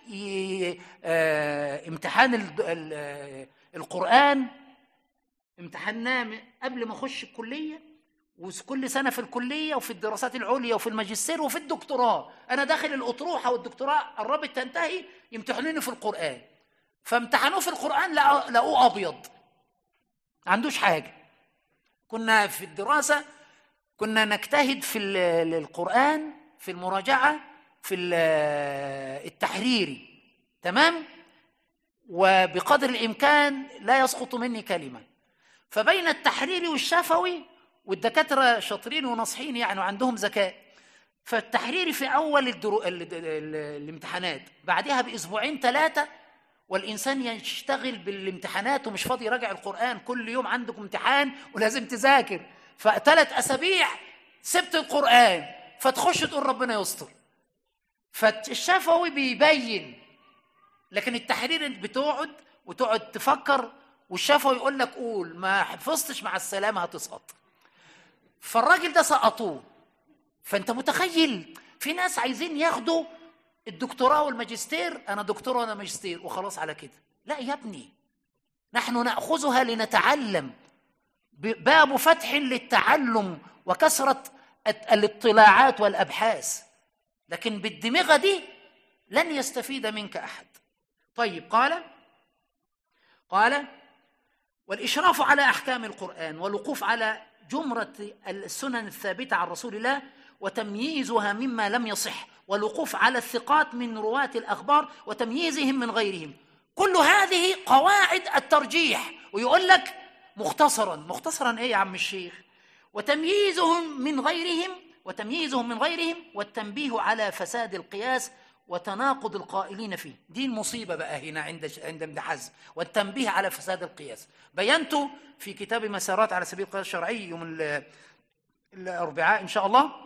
امتحان القرآن امتحناه قبل ما اخش الكليه، وكل سنة في الكلية وفي الدراسات العليا وفي الماجستير وفي الدكتوراه. أنا داخل الأطروحة والدكتوراه قربت تنتهي، يمتحنوني في القرآن، فامتحنوه في القرآن لقوه أبيض، ما عندوش حاجة. كنا في الدراسة كنا نجتهد في القرآن في المراجعة في التحريري، تمام، وبقدر الإمكان لا يسقط مني كلمة. فبين التحريري والشفوي، والدكاترة شاطرين وناصحين يعني وعندهم ذكاء، فالتحريري في أول الدرو... ال... ال... ال... الامتحانات، بعدها بأسبوعين ثلاثة والإنسان يشتغل بالامتحانات ومش فاضي يراجع القرآن، كل يوم عندك امتحان ولازم تذاكر، فثلاث أسابيع سبت القرآن، فتخش تقول ربنا يستر. فالشفوي بيبين، لكن التحريري بتقعد وتقعد تفكر، والشفوي يقول لك قول، ما حفظتش مع السلامة هتسقط. فالراجل ده سقطوه. فانت متخيل في ناس عايزين ياخدوا الدكتوراه والماجستير، انا دكتوراه وانا ماجستير وخلاص على كده. لا يا ابني، نحن ناخذها لنتعلم، باب فتح للتعلم وكثرة الاطلاعات والأبحاث، لكن بالدماغ دي لن يستفيد منك أحد. طيب، قال قال والإشراف على أحكام القرآن والوقوف على جمرة السنن الثابتة عن رسول الله وتمييزها مما لم يصح، والوقوف على الثقات من رواة الأخبار وتمييزهم من غيرهم، كل هذه قواعد الترجيح. ويقول لك مختصرا مختصرا ايه يا عم الشيخ؟ وتمييزهم من غيرهم وتمييزهم من غيرهم والتنبيه على فساد القياس وتناقض القائلين فيه. دي المصيبة بقى هنا عند عند ابن حزم، والتنبيه على فساد القياس. بينته في كتاب مسارات على سبيل القياس الشرعي يوم الأربعاء إن شاء الله.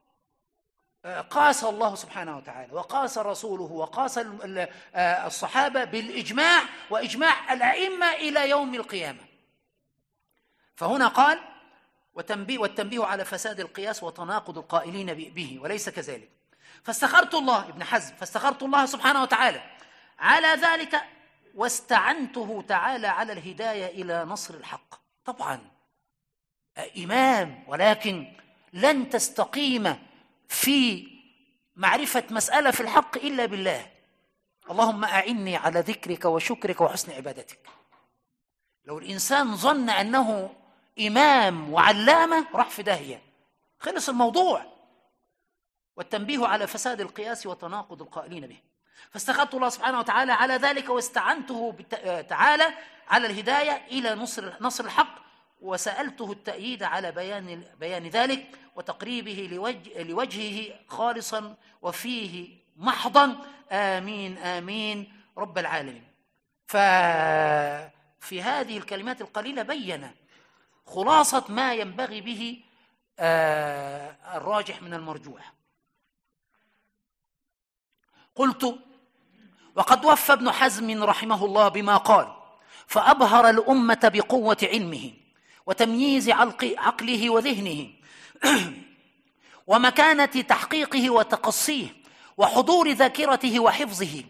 قاس الله سبحانه وتعالى وقاس رسوله وقاس الصحابة بالإجماع وإجماع الأئمة إلى يوم القيامة. فهنا قال وتنبيه والتنبيه على فساد القياس وتناقض القائلين به، وليس كذلك. فاستخرت الله ابن حزم فاستخرت الله سبحانه وتعالى على ذلك واستعنته تعالى على الهداية إلى نصر الحق. طبعا إمام، ولكن لن تستقيم في معرفة مسألة في الحق إلا بالله. اللهم أعني على ذكرك وشكرك وحسن عبادتك. لو الإنسان ظن أنه إمام وعلامة راح في داهية، خلص الموضوع. والتنبيه على فساد القياس وتناقض القائلين به. فاستخرت الله سبحانه وتعالى على ذلك واستعنته تعالى على الهداية إلى نصر نصر الحق، وسألته التأييد على بيان بيان ذلك وتقريبه لوجه لوجهه خالصا وفيه محضا. آمين آمين رب العالمين. ففي هذه الكلمات القليلة بين خلاصة ما ينبغي به الراجح من المرجوح. قلت وقد وفى ابن حزم رحمه الله بما قال، فأبهر الأمة بقوة علمه وتمييز عقله وذهنه ومكانة تحقيقه وتقصيه وحضور ذاكرته وحفظه،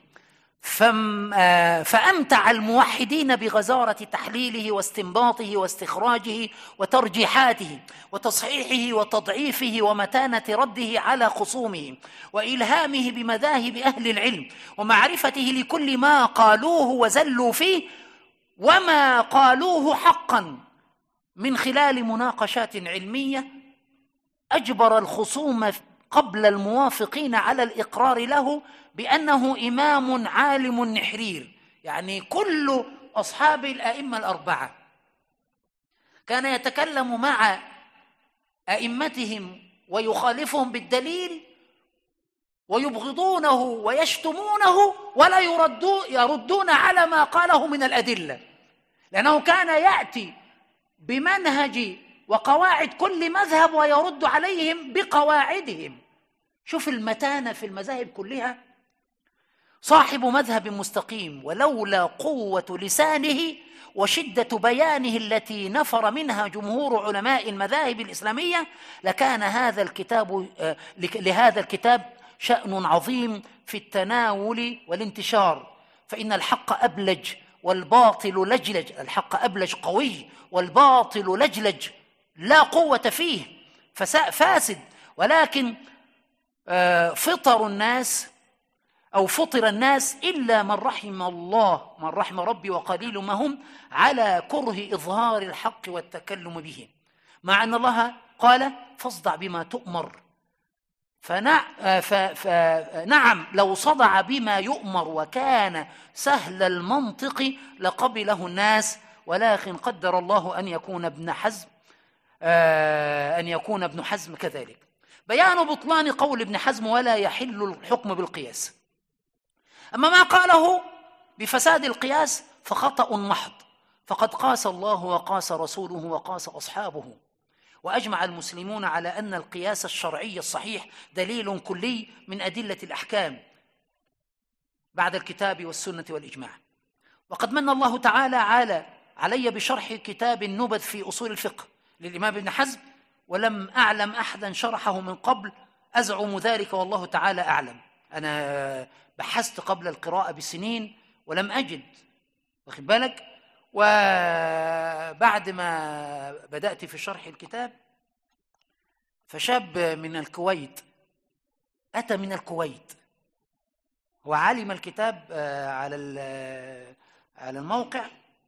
فأمتع الموحدين بغزارة تحليله واستنباطه واستخراجه وترجيحاته وتصحيحه وتضعيفه ومتانة رده على خصومه وإلهامه بمذاهب أهل العلم ومعرفته لكل ما قالوه وزلوا فيه وما قالوه حقا من خلال مناقشات علمية أجبر الخصوم قبل الموافقين على الإقرار له بأنه إمام عالم نحرير. يعني كل أصحاب الأئمة الأربعة كان يتكلم مع أئمتهم ويخالفهم بالدليل ويبغضونه ويشتمونه ولا يردون على ما قاله من الأدلة، لأنه كان يأتي بمنهج وقواعد كل مذهب ويرد عليهم بقواعدهم. شوف المتانة في المذاهب كلها. صاحب مذهب مستقيم، ولولا قوة لسانه وشدة بيانه التي نفر منها جمهور علماء المذاهب الإسلامية لكان هذا الكتاب لهذا الكتاب شأن عظيم في التناول والانتشار، فإن الحق أبلج والباطل لجلج. الحق أبلج قوي والباطل لجلج لا قوة فيه فاسد. ولكن فطر الناس أو فطر الناس إلا من رحم الله من رحم ربي وقليل ما هم على كره إظهار الحق والتكلم به، مع أن الله قال فاصدع بما تؤمر. فنعم لو صدع بما يؤمر وكان سهل المنطق لقبله الناس، ولكن قدر الله أن يكون ابن حزم أن يكون ابن حزم كذلك. بيان بطلان قول ابن حزم ولا يحل الحكم بالقياس. أما ما قاله بفساد القياس فخطأ محض، فقد قاس الله وقاس رسوله وقاس أصحابه، وأجمع المسلمون على أن القياس الشرعي الصحيح دليل كلي من أدلة الأحكام بعد الكتاب والسنة والإجماع. وقد من الله تعالى على علي بشرح كتاب النبذ في أصول الفقه للإمام ابن حزم، ولم أعلم أحدا شرحه من قبل، أزعم ذلك والله تعالى أعلم. أنا بحثت قبل القراءة بسنين ولم أجد، واخد بالك. وبعد ما بدأت في شرح الكتاب فشاب من الكويت أتى من الكويت، وعلم الكتاب على على الموقع،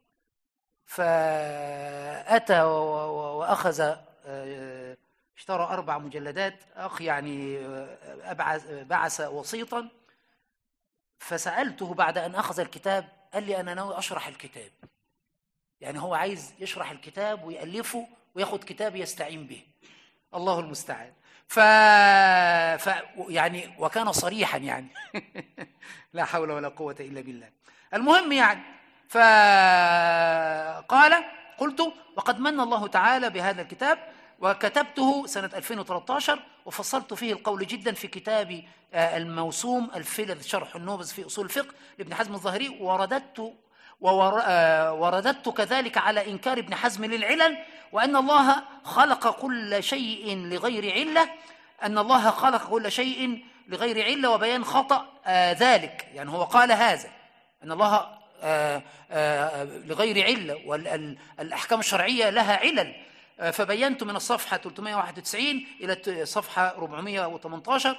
فأتى وأخذ اشترى أربع مجلدات. أخ يعني بعث وسيطا، فسألته بعد أن أخذ الكتاب، قال لي أنا ناوي أشرح الكتاب. يعني هو عايز يشرح الكتاب ويألفه وياخد كتاب يستعين به. الله المستعان. ف... ف يعني وكان صريحا يعني لا حول ولا قوة إلا بالله. المهم يعني فقال قلت وقد من الله تعالى بهذا الكتاب، وكتبته سنة ألفين وثلاثة عشر، وفصلت فيه القول جدا في كتابي الموسوم الفلل شرح النوبز في أصول الفقه لابن حزم الظاهري، ورددت ورددت كذلك على إنكار ابن حزم للعلل، وأن الله خلق كل شيء لغير علة، أن الله خلق كل شيء لغير علة، وبيان خطأ آه ذلك. يعني هو قال هذا أن الله آه آه لغير علة، والأحكام الشرعية لها علل. آه فبينت من الصفحة ثلاثمائة وواحد وتسعين إلى الصفحة أربعمائة وثمانية عشر،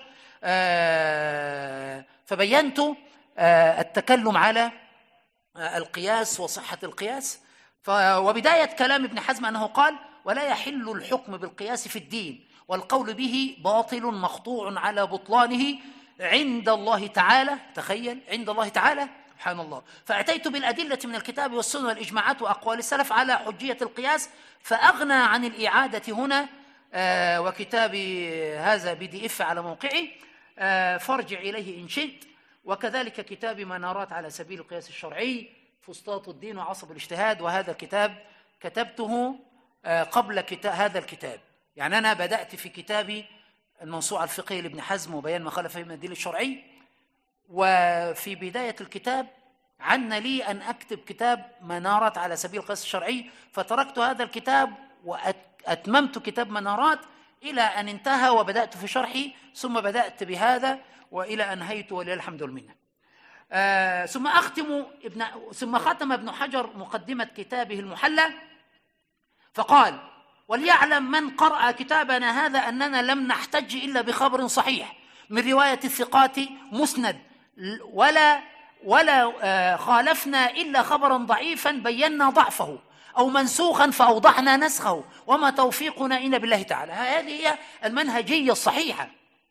آه فبينت آه التكلم على القياس وصحة القياس. وبداية كلام ابن حزم أنه قال ولا يحل الحكم بالقياس في الدين، والقول به باطل مخطوع على بطلانه عند الله تعالى. تخيل، عند الله تعالى، سبحان الله. فأتيت بالأدلة من الكتاب والسنة والإجماعات وأقوال السلف على حجية القياس، فأغنى عن الإعادة هنا. آه وكتابي هذا بي دي إف على موقعي، آه فارجع إليه إن شئت. وكذلك كتاب منارات على سبيل القياس الشرعي، فسطاط الدين وعصب الاجتهاد، وهذا الكتاب كتبته قبل كتاب هذا الكتاب. يعني أنا بدأت في كتابي الموسوعة الفقهية لابن حزم وبيان ما خالف فيه من الدليل الشرعي، وفي بداية الكتاب عن لي أن أكتب كتاب منارات على سبيل القياس الشرعي، فتركت هذا الكتاب وأتممت كتاب منارات إلى أن انتهى، وبدأت في شرحي، ثم بدأت بهذا وإلى أنهيت ولله الحمد والمنة. آه ثم أختم ابن ثم ختم ابن حجر مقدمة كتابه المحلى فقال وليعلم من قرأ كتابنا هذا أننا لم نحتج إلا بخبر صحيح من رواية الثقات مسند، ولا ولا آه خالفنا إلا خبرا ضعيفا بينا ضعفه أو منسوخا فأوضحنا نسخه، وما توفيقنا إلا بالله تعالى. هذه هي المنهجية الصحيحة.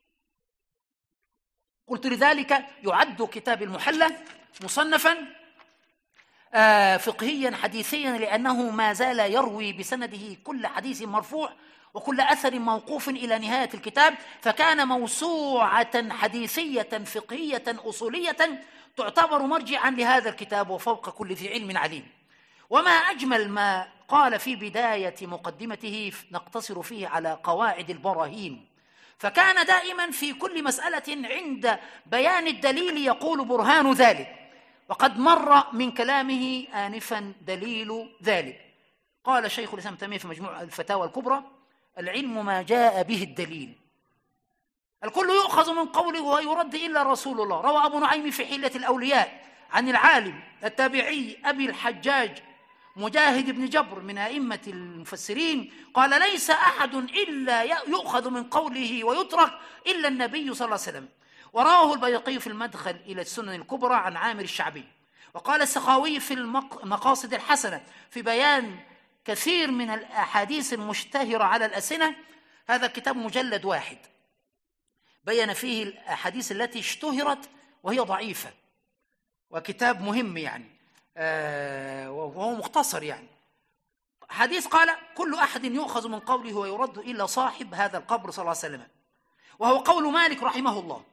قلت لذلك يعد كتاب المحلى مصنفا آه فقهيا حديثيا، لأنه ما زال يروي بسنده كل حديث مرفوع وكل أثر موقوف إلى نهاية الكتاب، فكان موسوعة حديثية فقهية أصولية تعتبر مرجعا لهذا الكتاب، وفوق كل ذي علم عليم. وما أجمل ما قال في بداية مقدمته، نقتصر فيه على قواعد البراهين، فكان دائما في كل مسألة عند بيان الدليل يقول برهان ذلك، وقد مر من كلامه آنفا دليل ذلك. قال شيخ الإسلام تيمية في مجموع الفتاوى الكبرى: العلم ما جاء به الدليل، الكل يؤخذ من قوله ويرد إلا رسول الله. روى أبو نعيم في حلية الأولياء عن العالم التابعي أبي الحجاج مجاهد بن جبر من أئمة المفسرين قال: ليس أحد إلا يؤخذ من قوله ويترك إلا النبي صلى الله عليه وسلم. ورواه البيهقي في المدخل إلى السنن الكبرى عن عامر الشعبي. وقال السخاوي في المقاصد الحسنة في بيان كثير من الأحاديث المشتهرة على الألسنة، هذا كتاب مجلد واحد بيّن فيه الأحاديث التي اشتهرت وهي ضعيفة، وكتاب مهم يعني آه وهو مختصر. يعني حديث قال: كل أحد يؤخذ من قوله ويرد إلا صاحب هذا القبر صلى الله عليه وسلم، وهو قول مالك رحمه الله.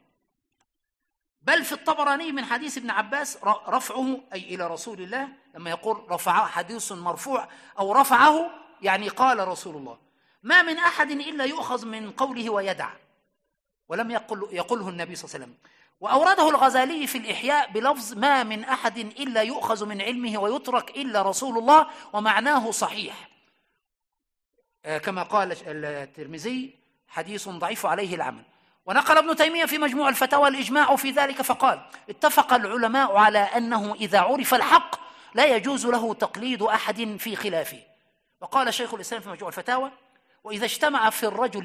بل في الطبراني من حديث ابن عباس رفعه أي إلى رسول الله، لما يقول رفع حديث مرفوع أو رفعه يعني قال رسول الله: ما من أحد إلا يؤخذ من قوله ويدع، ولم يقل يقوله النبي صلى الله عليه وسلم. وأورده الغزالي في الإحياء بلفظ: ما من أحد إلا يؤخذ من علمه ويترك إلا رسول الله، ومعناه صحيح كما قال الترمذي: حديث ضعيف عليه العمل. ونقل ابن تيمية في مجموع الفتاوى الإجماع في ذلك فقال: اتفق العلماء على أنه إذا عرف الحق لا يجوز له تقليد أحد في خلافه. وقال شيخ الإسلام في مجموع الفتاوى: وإذا اجتمع في الرجل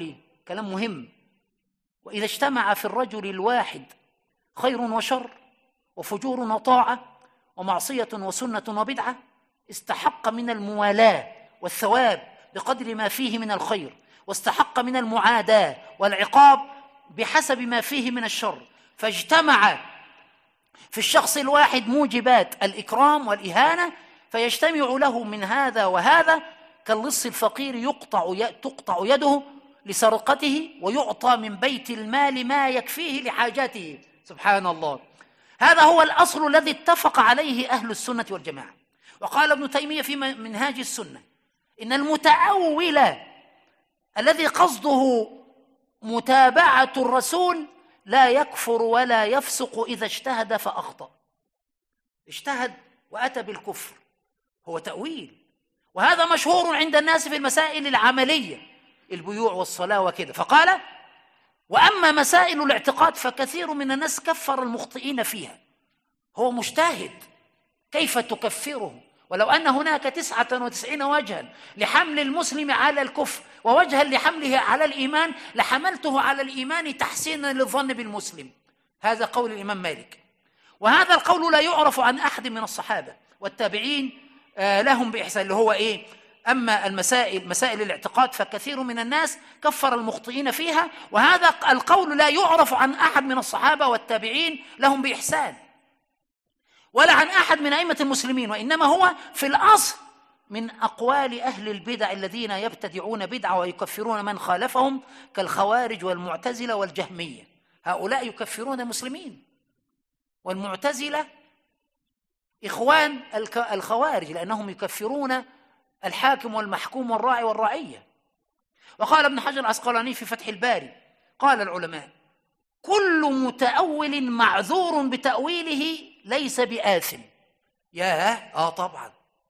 كلام مهم. وإذا اجتمع في الرجل الواحد خير وشر وفجور وطاعة ومعصية وسنة وبدعة استحق من الموالاة والثواب بقدر ما فيه من الخير، واستحق من المعاداة والعقاب بحسب ما فيه من الشر. فاجتمع في الشخص الواحد موجبات الإكرام والإهانة، فيجتمع له من هذا وهذا كاللص الفقير يقطع تقطع يده لسرقته ويعطى من بيت المال ما يكفيه لحاجاته. سبحان الله. هذا هو الأصل الذي اتفق عليه أهل السنة والجماعة. وقال ابن تيمية في منهاج السنة إن المتأول الذي قصده متابعة الرسول لا يكفر ولا يفسق إذا اجتهد فأخطأ. اجتهد وأتى بالكفر، هو تأويل، وهذا مشهور عند الناس في المسائل العملية، البيوع والصلاة وكذا. فقال: وأما مسائل الاعتقاد فكثير من الناس كفر المخطئين فيها. هو مجتهد، كيف تكفره؟ ولو أن هناك تسعة وتسعين وجها لحمل المسلم على الكفر ووجها لحمله على الإيمان لحملته على الإيمان تحسينا للظن بالمسلم. هذا قول الإمام مالك، وهذا القول لا يعرف عن أحد من الصحابة والتابعين لهم بإحسان، اللي هو إيه؟ أما المسائل مسائل الاعتقاد فكثير من الناس كفر المخطئين فيها، وهذا القول لا يعرف عن أحد من الصحابة والتابعين لهم بإحسان ولا عن أحد من أئمة المسلمين، وإنما هو في الأصل من أقوال أهل البدع الذين يبتدعون بدعة ويكفرون من خالفهم كالخوارج والمعتزلة والجهمية. هؤلاء يكفرون المسلمين، والمعتزلة إخوان الخوارج لأنهم يكفرون الحاكم والمحكوم والراعي والرعية. وقال ابن حجر العسقلاني في فتح الباري: قال العلماء: كل متأول معذور بتأويله ليس بآثم. ياه، آه طبعا،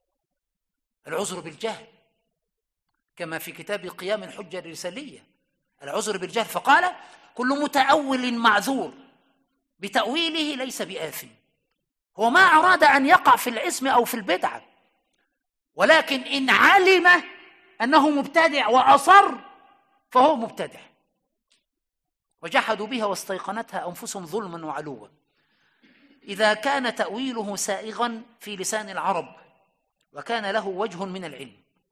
العذر بالجهل كما في كتاب قيام الحجة الرسالية، العذر بالجهل. فقال: كل متأول معذور بتأويله ليس بآثم. هو ما أراد أن يقع في الإثم أو في البدعة، ولكن إن علم أنه مبتدع وأصر فهو مبتدع. وجحدوا بها واستيقنتها أنفسهم ظلما وعلوا. إذا كان تأويله سائغا في لسان العرب وكان له وجه من العلم.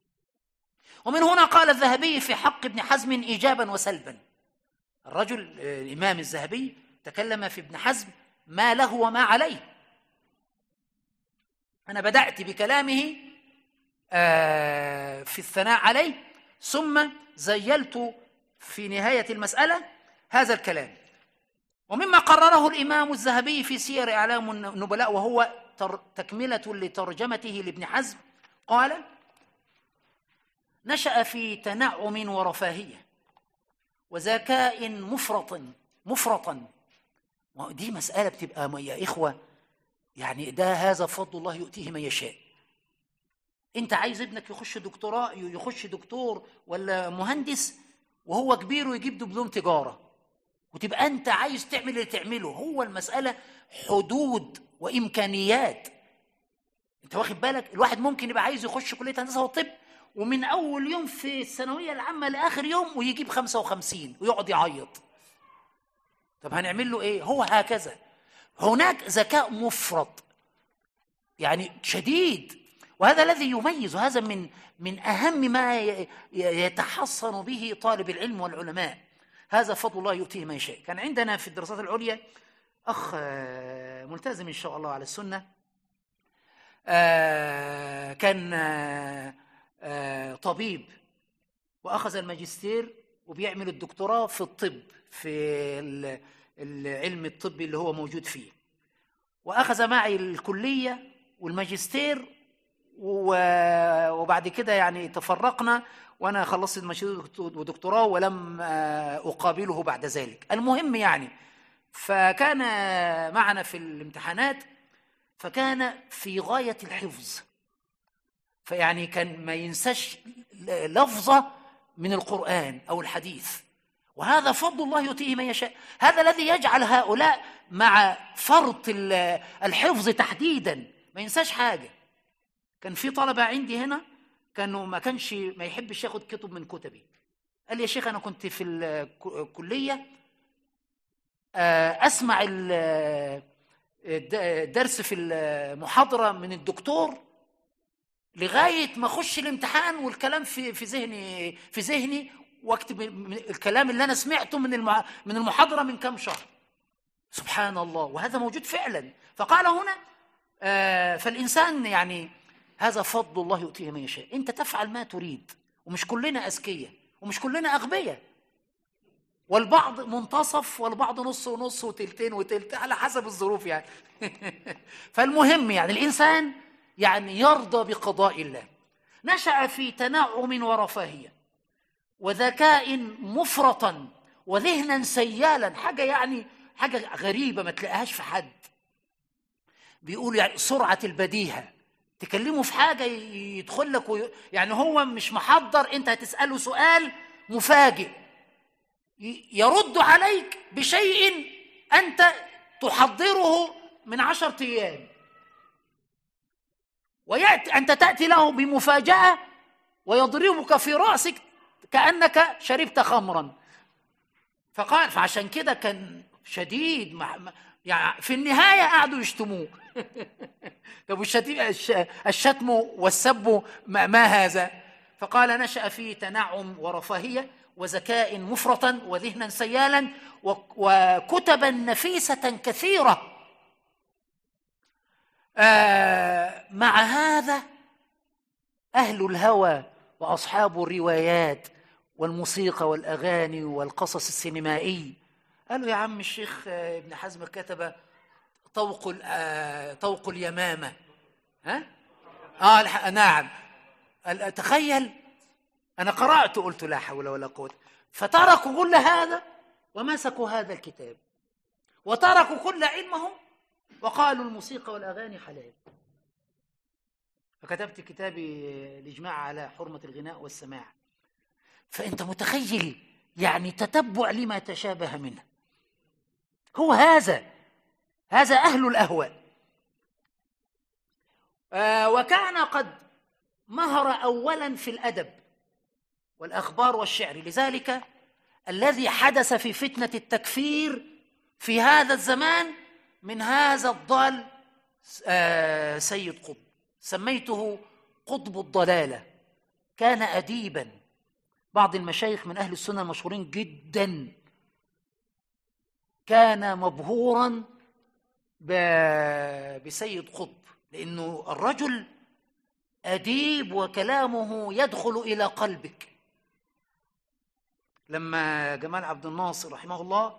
ومن هنا قال الذهبي في حق ابن حزم إيجابا وسلبا. الرجل الإمام الذهبي تكلم في ابن حزم ما له وما عليه. أنا بدأت بكلامه في الثناء عليه، ثم زيلت في نهاية المسألة هذا الكلام. ومما قرره الإمام الذهبي في سير أعلام النبلاء وهو تكملة لترجمته لابن حزم، قال: نشأ في تنعم ورفاهية وذكاء مفرط مفرطا. دي مسألة بتبقى يا إخوة، يعني ده هذا فضل الله يؤتيه من يشاء. أنت عايز ابنك يخش دكتوراه، يخش دكتور ولا مهندس وهو كبير ويجيب دبلوم تجارة، وتبقى أنت عايز تعمل اللي تعمله. هو المسألة حدود وإمكانيات. أنت واخد بالك؟ الواحد ممكن يبقى عايز يخش كلية هندسة وطب ومن أول يوم في الثانوية العامة لآخر يوم ويجيب خمسة وخمسين ويقعد يعيط. طب هنعمل له إيه؟ هو هكذا. هناك ذكاء مفرط يعني شديد، وهذا الذي يميز، وهذا من من أهم ما يتحصن به طالب العلم والعلماء. هذا فضل الله يؤتيه من يشاء. كان عندنا في الدراسات العليا أخ ملتزم إن شاء الله على السنة، كان طبيب وأخذ الماجستير وبيعمل الدكتوراه في الطب، في العلم الطبي اللي هو موجود فيه، وأخذ معي الكلية والماجستير، وبعد كده يعني تفرقنا وأنا خلصت الماجستير ودكتوراه ولم أقابله بعد ذلك. المهم يعني فكان معنا في الامتحانات، فكان في غاية الحفظ، فيعني كان ما ينساش لفظة من القرآن أو الحديث، وهذا فضل الله يؤتيه من يشاء. هذا الذي يجعل هؤلاء مع فرط الحفظ تحديدا ما ينساش حاجة. كان في طلبة عندي هنا كانوا ما كانش ما يحبش ياخد كتب من كتبي، قال لي يا شيخ أنا كنت في الكلية أسمع الدرس في المحاضرة من الدكتور لغاية ما أخش الامتحان والكلام في في ذهني في ذهني واكتب الكلام اللي أنا سمعته من من المحاضرة من كم شهر. سبحان الله، وهذا موجود فعلا. فقال هنا فالإنسان يعني هذا فضل الله يؤتيه من يشاء. أنت تفعل ما تريد، ومش كلنا أذكياء ومش كلنا أغبياء، والبعض منتصف والبعض نص ونص وتلتين وتلت على حسب الظروف يعني. فالمهم يعني الإنسان يعني يرضى بقضاء الله. نشأ في تنعم ورفاهية وذكاء مفرطا وذهنا سيالا، حاجة يعني حاجة غريبة ما تلاقيهاش في حد. بيقول يعني سرعة البديهة، تكلمه في حاجة يدخل لك وي... يعني هو مش محضر، انت هتسأله سؤال مفاجئ يرد عليك بشيء أنت تحضره من عشرة أيام، ويأتي أنت تأتي له بمفاجأة ويضربك في رأسك كأنك شربت خمرا. فقال فعشان كده كان شديد مع... يعني في النهاية قعدوا يشتموه. طب الشتم والسب ما هذا؟ فقال نشأ في تنعم ورفاهية وذكاء مفرطا وذهنا سيالا وكتبا نفيسة كثيرة. آه مع هذا أهل الهوى وأصحاب الروايات والموسيقى والأغاني والقصص السينمائي قالوا يا عم الشيخ ابن حزم كتب طوق آه طوق اليمامة. ها؟ آه نعم. تخيل أنا قرأت قلت لا حول ولا قوة. فتركوا كل هذا ومسكوا هذا الكتاب وتركوا كل علمهم وقالوا الموسيقى والأغاني حلال. فكتبت كتابي الإجماع على حرمة الغناء والسماع. فأنت متخيل يعني تتبع لما تشابه منه. هو هذا هذا أهل الأهواء. آه وكان قد مهر أولا في الأدب والأخبار والشعر. لذلك الذي حدث في فتنة التكفير في هذا الزمان من هذا الضال آه سيد قطب، سميته قطب الضلالة. كان أديبا، بعض المشايخ من أهل السنة المشهورين جدا كان مبهورا بسيد قطب، لأنه الرجل أديب وكلامه يدخل إلى قلبك. لما جمال عبد الناصر رحمه الله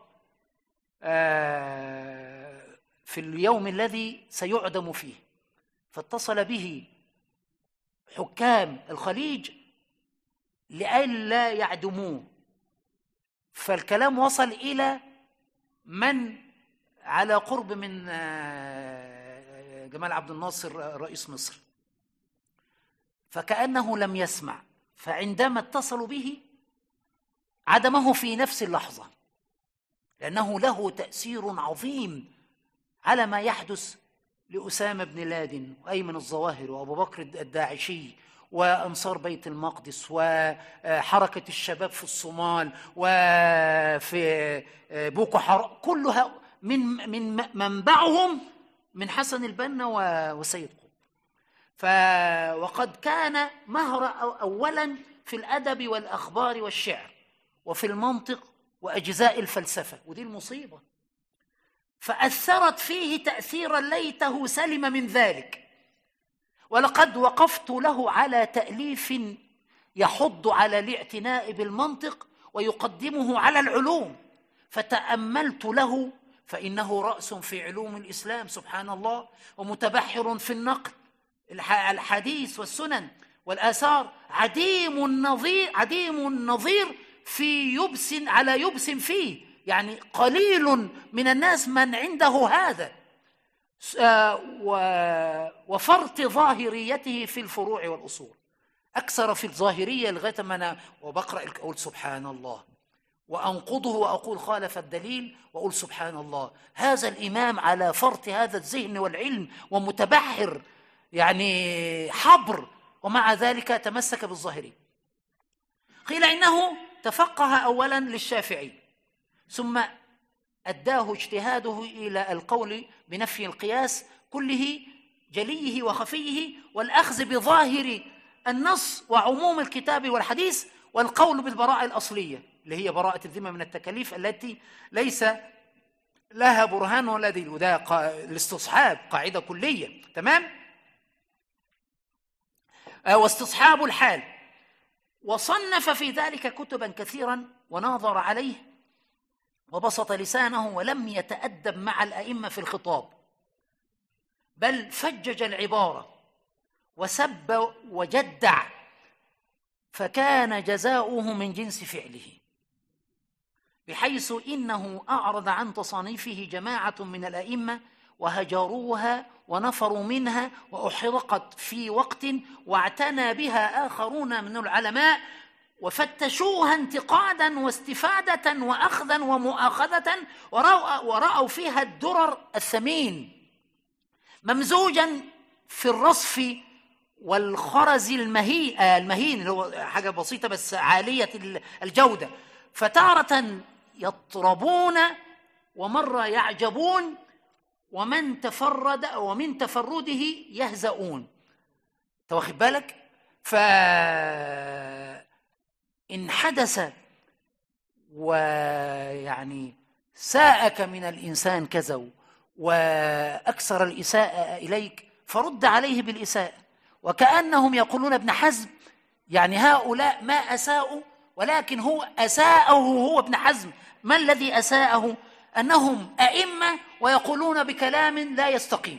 في اليوم الذي سيعدم فيه فاتصل به حكام الخليج لئلا يعدموه، فالكلام وصل إلى من على قرب من جمال عبد الناصر رئيس مصر، فكأنه لم يسمع. فعندما اتصلوا به عدمه في نفس اللحظة، لأنه له تأثير عظيم على ما يحدث لأسامة بن لادن وأيمن الظواهر وأبو بكر الداعشي وأنصار بيت المقدس وحركة الشباب في الصومال وفي بوكو حرام، كلها من من منبعهم من حسن البنا وسيد قطب. ف وقد كان مهر أولا في الأدب والأخبار والشعر وفي المنطق وأجزاء الفلسفة، ودي المصيبة. فأثرت فيه تأثيرا ليته سلم من ذلك. ولقد وقفت له على تأليف يحض على الاعتناء بالمنطق ويقدمه على العلوم، فتأملت له فإنه رأس في علوم الإسلام سبحان الله، ومتبحر في النقل الحديث والسنن والآثار، عديم النظير عديم النظير في يبس على يبس فيه، يعني قليل من الناس من عنده هذا، وفرط ظاهريته في الفروع والأصول. أكثر في الظاهرية لغاية ما أنا وبقرأ أقول سبحان الله، وأنقضه وأقول خالف الدليل وأقول سبحان الله. هذا الإمام على فرط هذا الذهن والعلم ومتبحر يعني حبر، ومع ذلك تمسك بالظاهرية. قيل إنه تفقه أولا للشافعي، ثم أداه اجتهاده إلى القول بنفي القياس كله جليه وخفيه، والأخذ بظاهر النص وعموم الكتاب والحديث، والقول بالبراءة الأصلية اللي هي براءة الذمة من التكاليف التي ليس لها برهان ولا دليل، وده الاستصحاب قاعدة كلية. تمام؟ واستصحاب الحال. وصنف في ذلك كتبا كثيرا وناظر عليه وبسط لسانه، ولم يتأدب مع الأئمة في الخطاب، بل فجج العبارة وسب وجدع، فكان جزاؤه من جنس فعله، بحيث إنه أعرض عن تصانيفه جماعة من الأئمة وهجروها ونفروا منها وأحرقت في وقت، واعتنى بها آخرون من العلماء وفتشوها انتقادا واستفادة وأخذا ومؤاخذة، ورأوا, ورأوا فيها الدرر الثمين ممزوجا في الرصف والخرز المهين المهين اللي هو حاجة بسيطة بس عالية الجودة، فتارة يطربون ومرة يعجبون، ومن تفرد ومن تفرده يهزؤون. واخد بالك؟ فإن حدث ويعني ساءك من الإنسان كذا وأكثر الإساءة إليك فرد عليه بالإساءة، وكأنهم يقولون ابن حزم يعني هؤلاء ما أساءوا، ولكن هو أساءه هو ابن حزم. ما الذي أساءه؟ أنهم أئمة ويقولون بكلام لا يستقيم،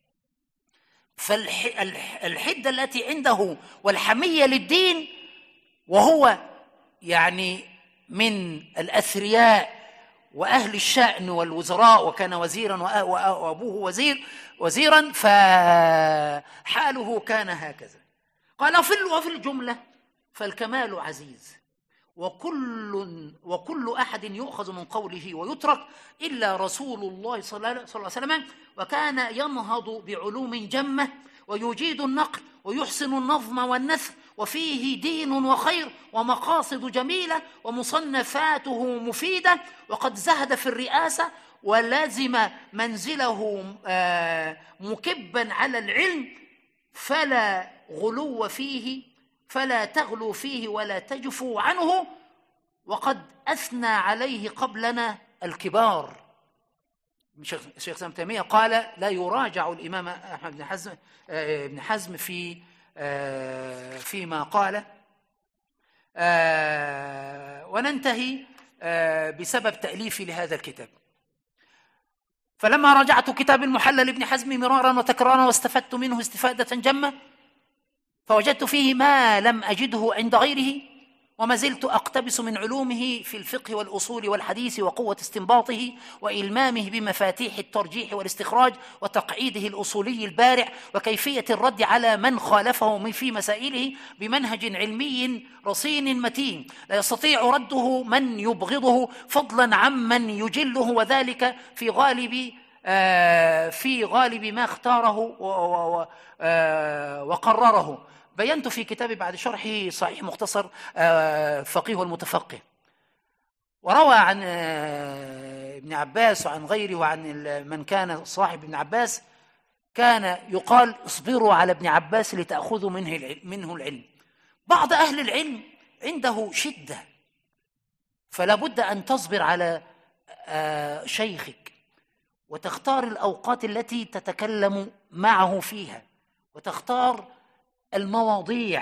فالحدة التي عنده والحمية للدين، وهو يعني من الأثرياء وأهل الشأن والوزراء، وكان وزيرا وأبوه وزير وزيرا، فحاله كان هكذا. قال وفي الجملة فالكمال عزيز، وكل وكل أحد يؤخذ من قوله ويترك إلا رسول الله صلى الله عليه وسلم، وكان ينهض بعلوم جمة ويجيد النقل ويحسن النظم والنثر، وفيه دين وخير ومقاصد جميلة ومصنفاته مفيدة، وقد زهد في الرئاسة ولازم منزله مكبا على العلم، فلا غلو فيه فلا تغلوا فيه ولا تجفوا عنه، وقد أثنى عليه قبلنا الكبار. الشيخ الإسلام تيمية قال لا يراجع الإمام أحمد بن حزم ابن حزم في فيما قال. وننتهي بسبب تأليفي لهذا الكتاب. فلما راجعت كتاب المحلى لابن حزم مرارا وتكرارا واستفدت منه استفادة جمة، فوجدت فيه ما لم أجده عند غيره، وما زلت أقتبس من علومه في الفقه والأصول والحديث وقوة استنباطه وإلمامه بمفاتيح الترجيح والاستخراج وتقعيده الأصولي البارع، وكيفية الرد على من خالفه في مسائله بمنهج علمي رصين متين لا يستطيع رده من يبغضه فضلا عمن يجله، وذلك في غالب آه في غالب ما اختاره وقرره. بينت في كتابي بعد شرحه صحيح مختصر فقيه والمتفقه. وروى عن ابن عباس وعن غيره وعن من كان صاحب ابن عباس كان يقال اصبروا على ابن عباس لتأخذوا منه منه العلم. بعض أهل العلم عنده شدة، فلا بد أن تصبر على شيخك وتختار الأوقات التي تتكلم معه فيها وتختار المواضيع.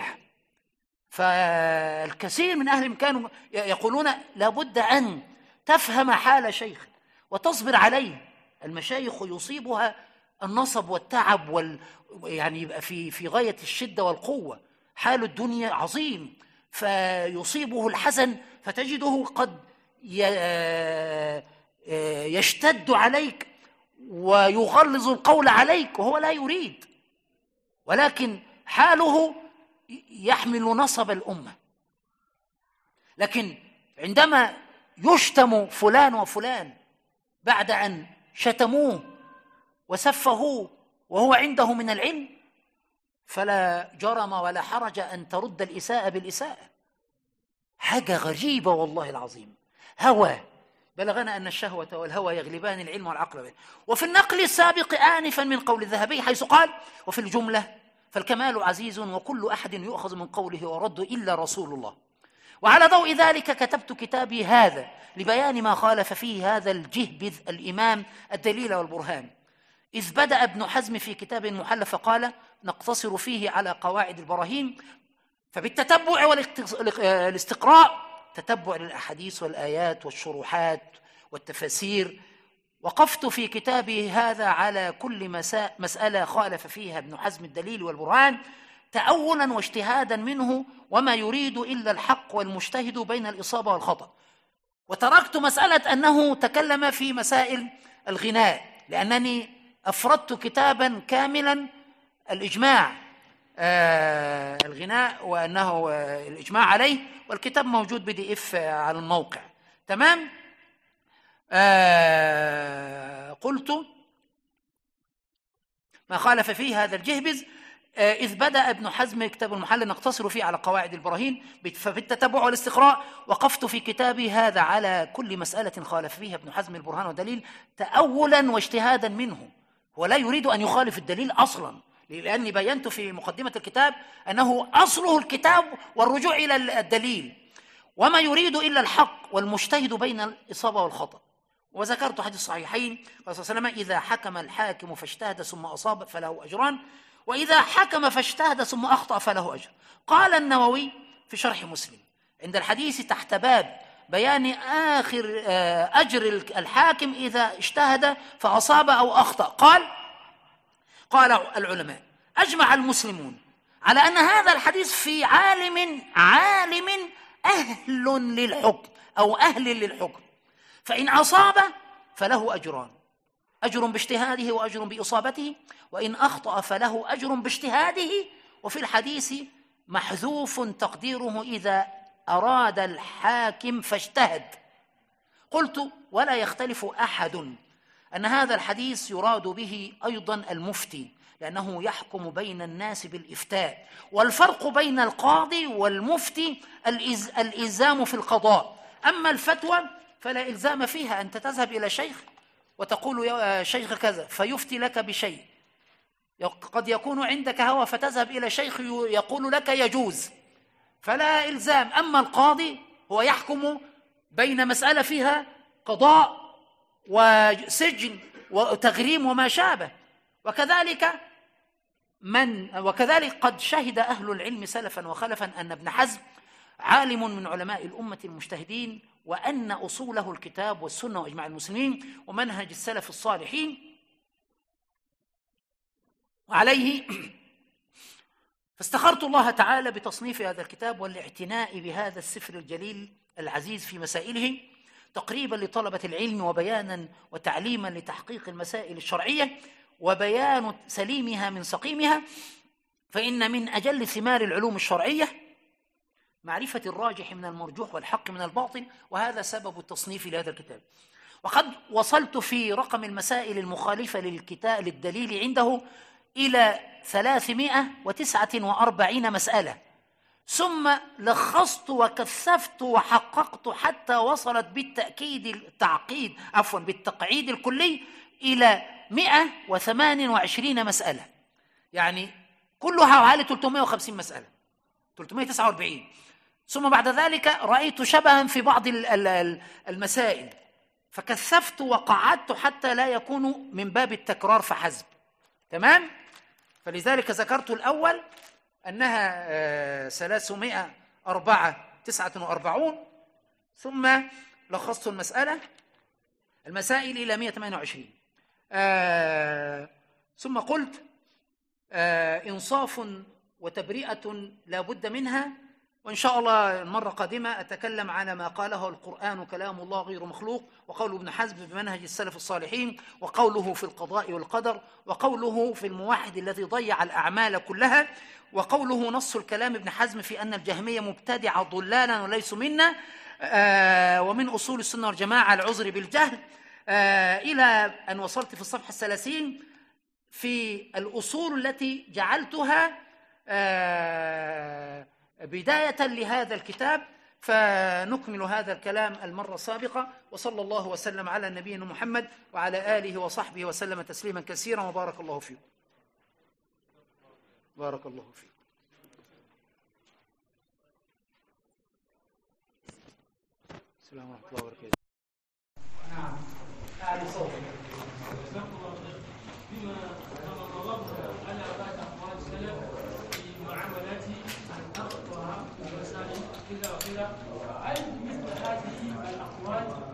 فالكثير من أهلهم كانوا يقولون لابد أن تفهم حال شيخ وتصبر عليه. المشايخ يصيبها النصب والتعب وال يعني يبقى في في غاية الشدة والقوة، حال الدنيا عظيم، فيصيبه الحزن فتجده قد يشتد عليك ويغلظ القول عليك وهو لا يريد، ولكن حاله يحمل نصب الأمة. لكن عندما يشتم فلان وفلان بعد أن شتموه وسفهوه وهو عنده من العلم، فلا جرم ولا حرج أن ترد الإساءة بالإساءة. حاجة غريبة والله العظيم. هوى، بلغنا أن الشهوة والهوى يغلبان العلم والعقل. وفي النقل السابق آنفا من قول الذهبي حيث قال: وفي الجملة فالكمال عزيز وكل أحد يؤخذ من قوله ورد إلا رسول الله. وعلى ضوء ذلك كتبت كتابي هذا لبيان ما خالف فيه هذا الجهبذ الإمام الدليل والبرهان. إذ بدأ ابن حزم في كتاب محلى فقال: نقتصر فيه على قواعد البراهين. فبالتتبع والاستقراء تتبع للأحاديث والآيات والشروحات والتفاسير، وقفت في كتابي هذا على كل مسألة خالف فيها ابن حزم الدليل والبرهان تأولا واجتهادا منه، وما يريد إلا الحق والمجتهد بين الإصابة والخطأ. وتركت مسألة أنه تكلم في مسائل الغناء لأنني أفردت كتابا كاملا الإجماع آه الغناء وأنه آه الإجماع عليه، والكتاب موجود بي دي إف آه على الموقع. تمام. آه قلت ما خالف فيه هذا الجهبذ. آه إذ بدأ ابن حزم كتاب المحلى نقتصر فيه على قواعد البراهين، ففي التتبع والاستقراء وقفت في كتابي هذا على كل مسألة خالف فيها ابن حزم البرهان والدليل تأولا واجتهادا منه. هو لا يريد أن يخالف الدليل أصلا، لأني بينت في مقدمة الكتاب أنه أصله الكتاب والرجوع إلى الدليل، وما يريد إلا الحق والمجتهد بين الإصابة والخطأ. وذكرت حديث الصحيحين قال صلى الله عليه وسلم: إذا حكم الحاكم فاجتهد ثم أصاب فله أجران، وإذا حكم فاجتهد ثم أخطأ فله أجر. قال النووي في شرح مسلم عند الحديث تحت باب بيان آخر أجر الحاكم إذا اجتهد فأصاب أو أخطأ، قال قال العلماء: أجمع المسلمون على أن هذا الحديث في عالم عالم أهل للحكم أو أهل للحكم، فإن أصاب فله أجران: أجر باجتهاده وأجر بإصابته، وإن أخطأ فله أجر باجتهاده. وفي الحديث محذوف تقديره: إذا أراد الحاكم فاجتهد. قلت: ولا يختلف أحد أن هذا الحديث يراد به أيضا المفتي، لأنه يحكم بين الناس بالإفتاء، والفرق بين القاضي والمفتي الإلزام في القضاء. أما الفتوى فلا إلزام فيها، أنت تذهب إلى شيخ وتقول: يا شيخ كذا، فيفتي لك بشيء. قد يكون عندك هوى فتذهب إلى شيخ يقول لك يجوز، فلا إلزام. أما القاضي هو يحكم بين مسألة فيها قضاء وسجن وتغريم وما شابه. وكذلك من وكذلك قد شهد أهل العلم سلفا وخلفا أن ابن حزم عالم من علماء الأمة المجتهدين، وأن أصوله الكتاب والسنة وإجماع المسلمين ومنهج السلف الصالحين. وعليه فاستخرت الله تعالى بتصنيف هذا الكتاب والاعتناء بهذا السفر الجليل العزيز في مسائله، تقريبا لطلبة العلم وبيانا وتعليما لتحقيق المسائل الشرعية وبيان سليمها من سقيمها. فإن من أجل ثمار العلوم الشرعية معرفة الراجح من المرجوح والحق من الباطل، وهذا سبب التصنيف لهذا الكتاب. وقد وصلت في رقم المسائل المخالفة للكتاب للدليل عنده إلى ثلاثمائة وتسعة وأربعين مسألة، ثم لخصت وكثفت وحققت حتى وصلت بالتأكيد التعقيد عفوا بالتقعيد الكلي إلى مئة وثمانية وعشرين مسألة، يعني كلها حوالي ثلاثمائة وخمسين مسألة، ثلاثمائة وتسعة وأربعين. ثم بعد ذلك رأيت شبها في بعض المسائل فكثفت وقعدت حتى لا يكون من باب التكرار فحسب. تمام؟ فلذلك ذكرت الأول أنها ثلاثمائة وتسعة وأربعين، ثم لخصت المسألة المسائل إلى مئة وثمانية وعشرين. آه ثم قلت آه إنصاف وتبرئة لا بد منها، وإن شاء الله المرة القادمة أتكلم على ما قاله القرآن كلام الله غير مخلوق، وقول ابن حزم بمنهج السلف الصالحين، وقوله في القضاء والقدر، وقوله في الموحد الذي ضيع الأعمال كلها، وقوله نص الكلام ابن حزم في أن الجهمية مبتدعة ضلالا وليسوا منا، آه ومن أصول السنة والجماعة العذر بالجهل، آه إلى أن وصلت في الصفحة الثلاثين في الأصول التي جعلتها آه بداية لهذا الكتاب. فنكمل هذا الكلام المرة السابقة. وصلى الله وسلم على نبينا محمد وعلى آله وصحبه وسلم تسليما كثيرا، وبارك الله فيكم. بارك الله فيكم. السلام ورحمة الله وبركاته. نعم، أعلى صوت. بما تطلبنا على بعض أقوال السلف في معاملات الأخطاء والمسائل كذا وكذا، هل مثل هذه الأقوال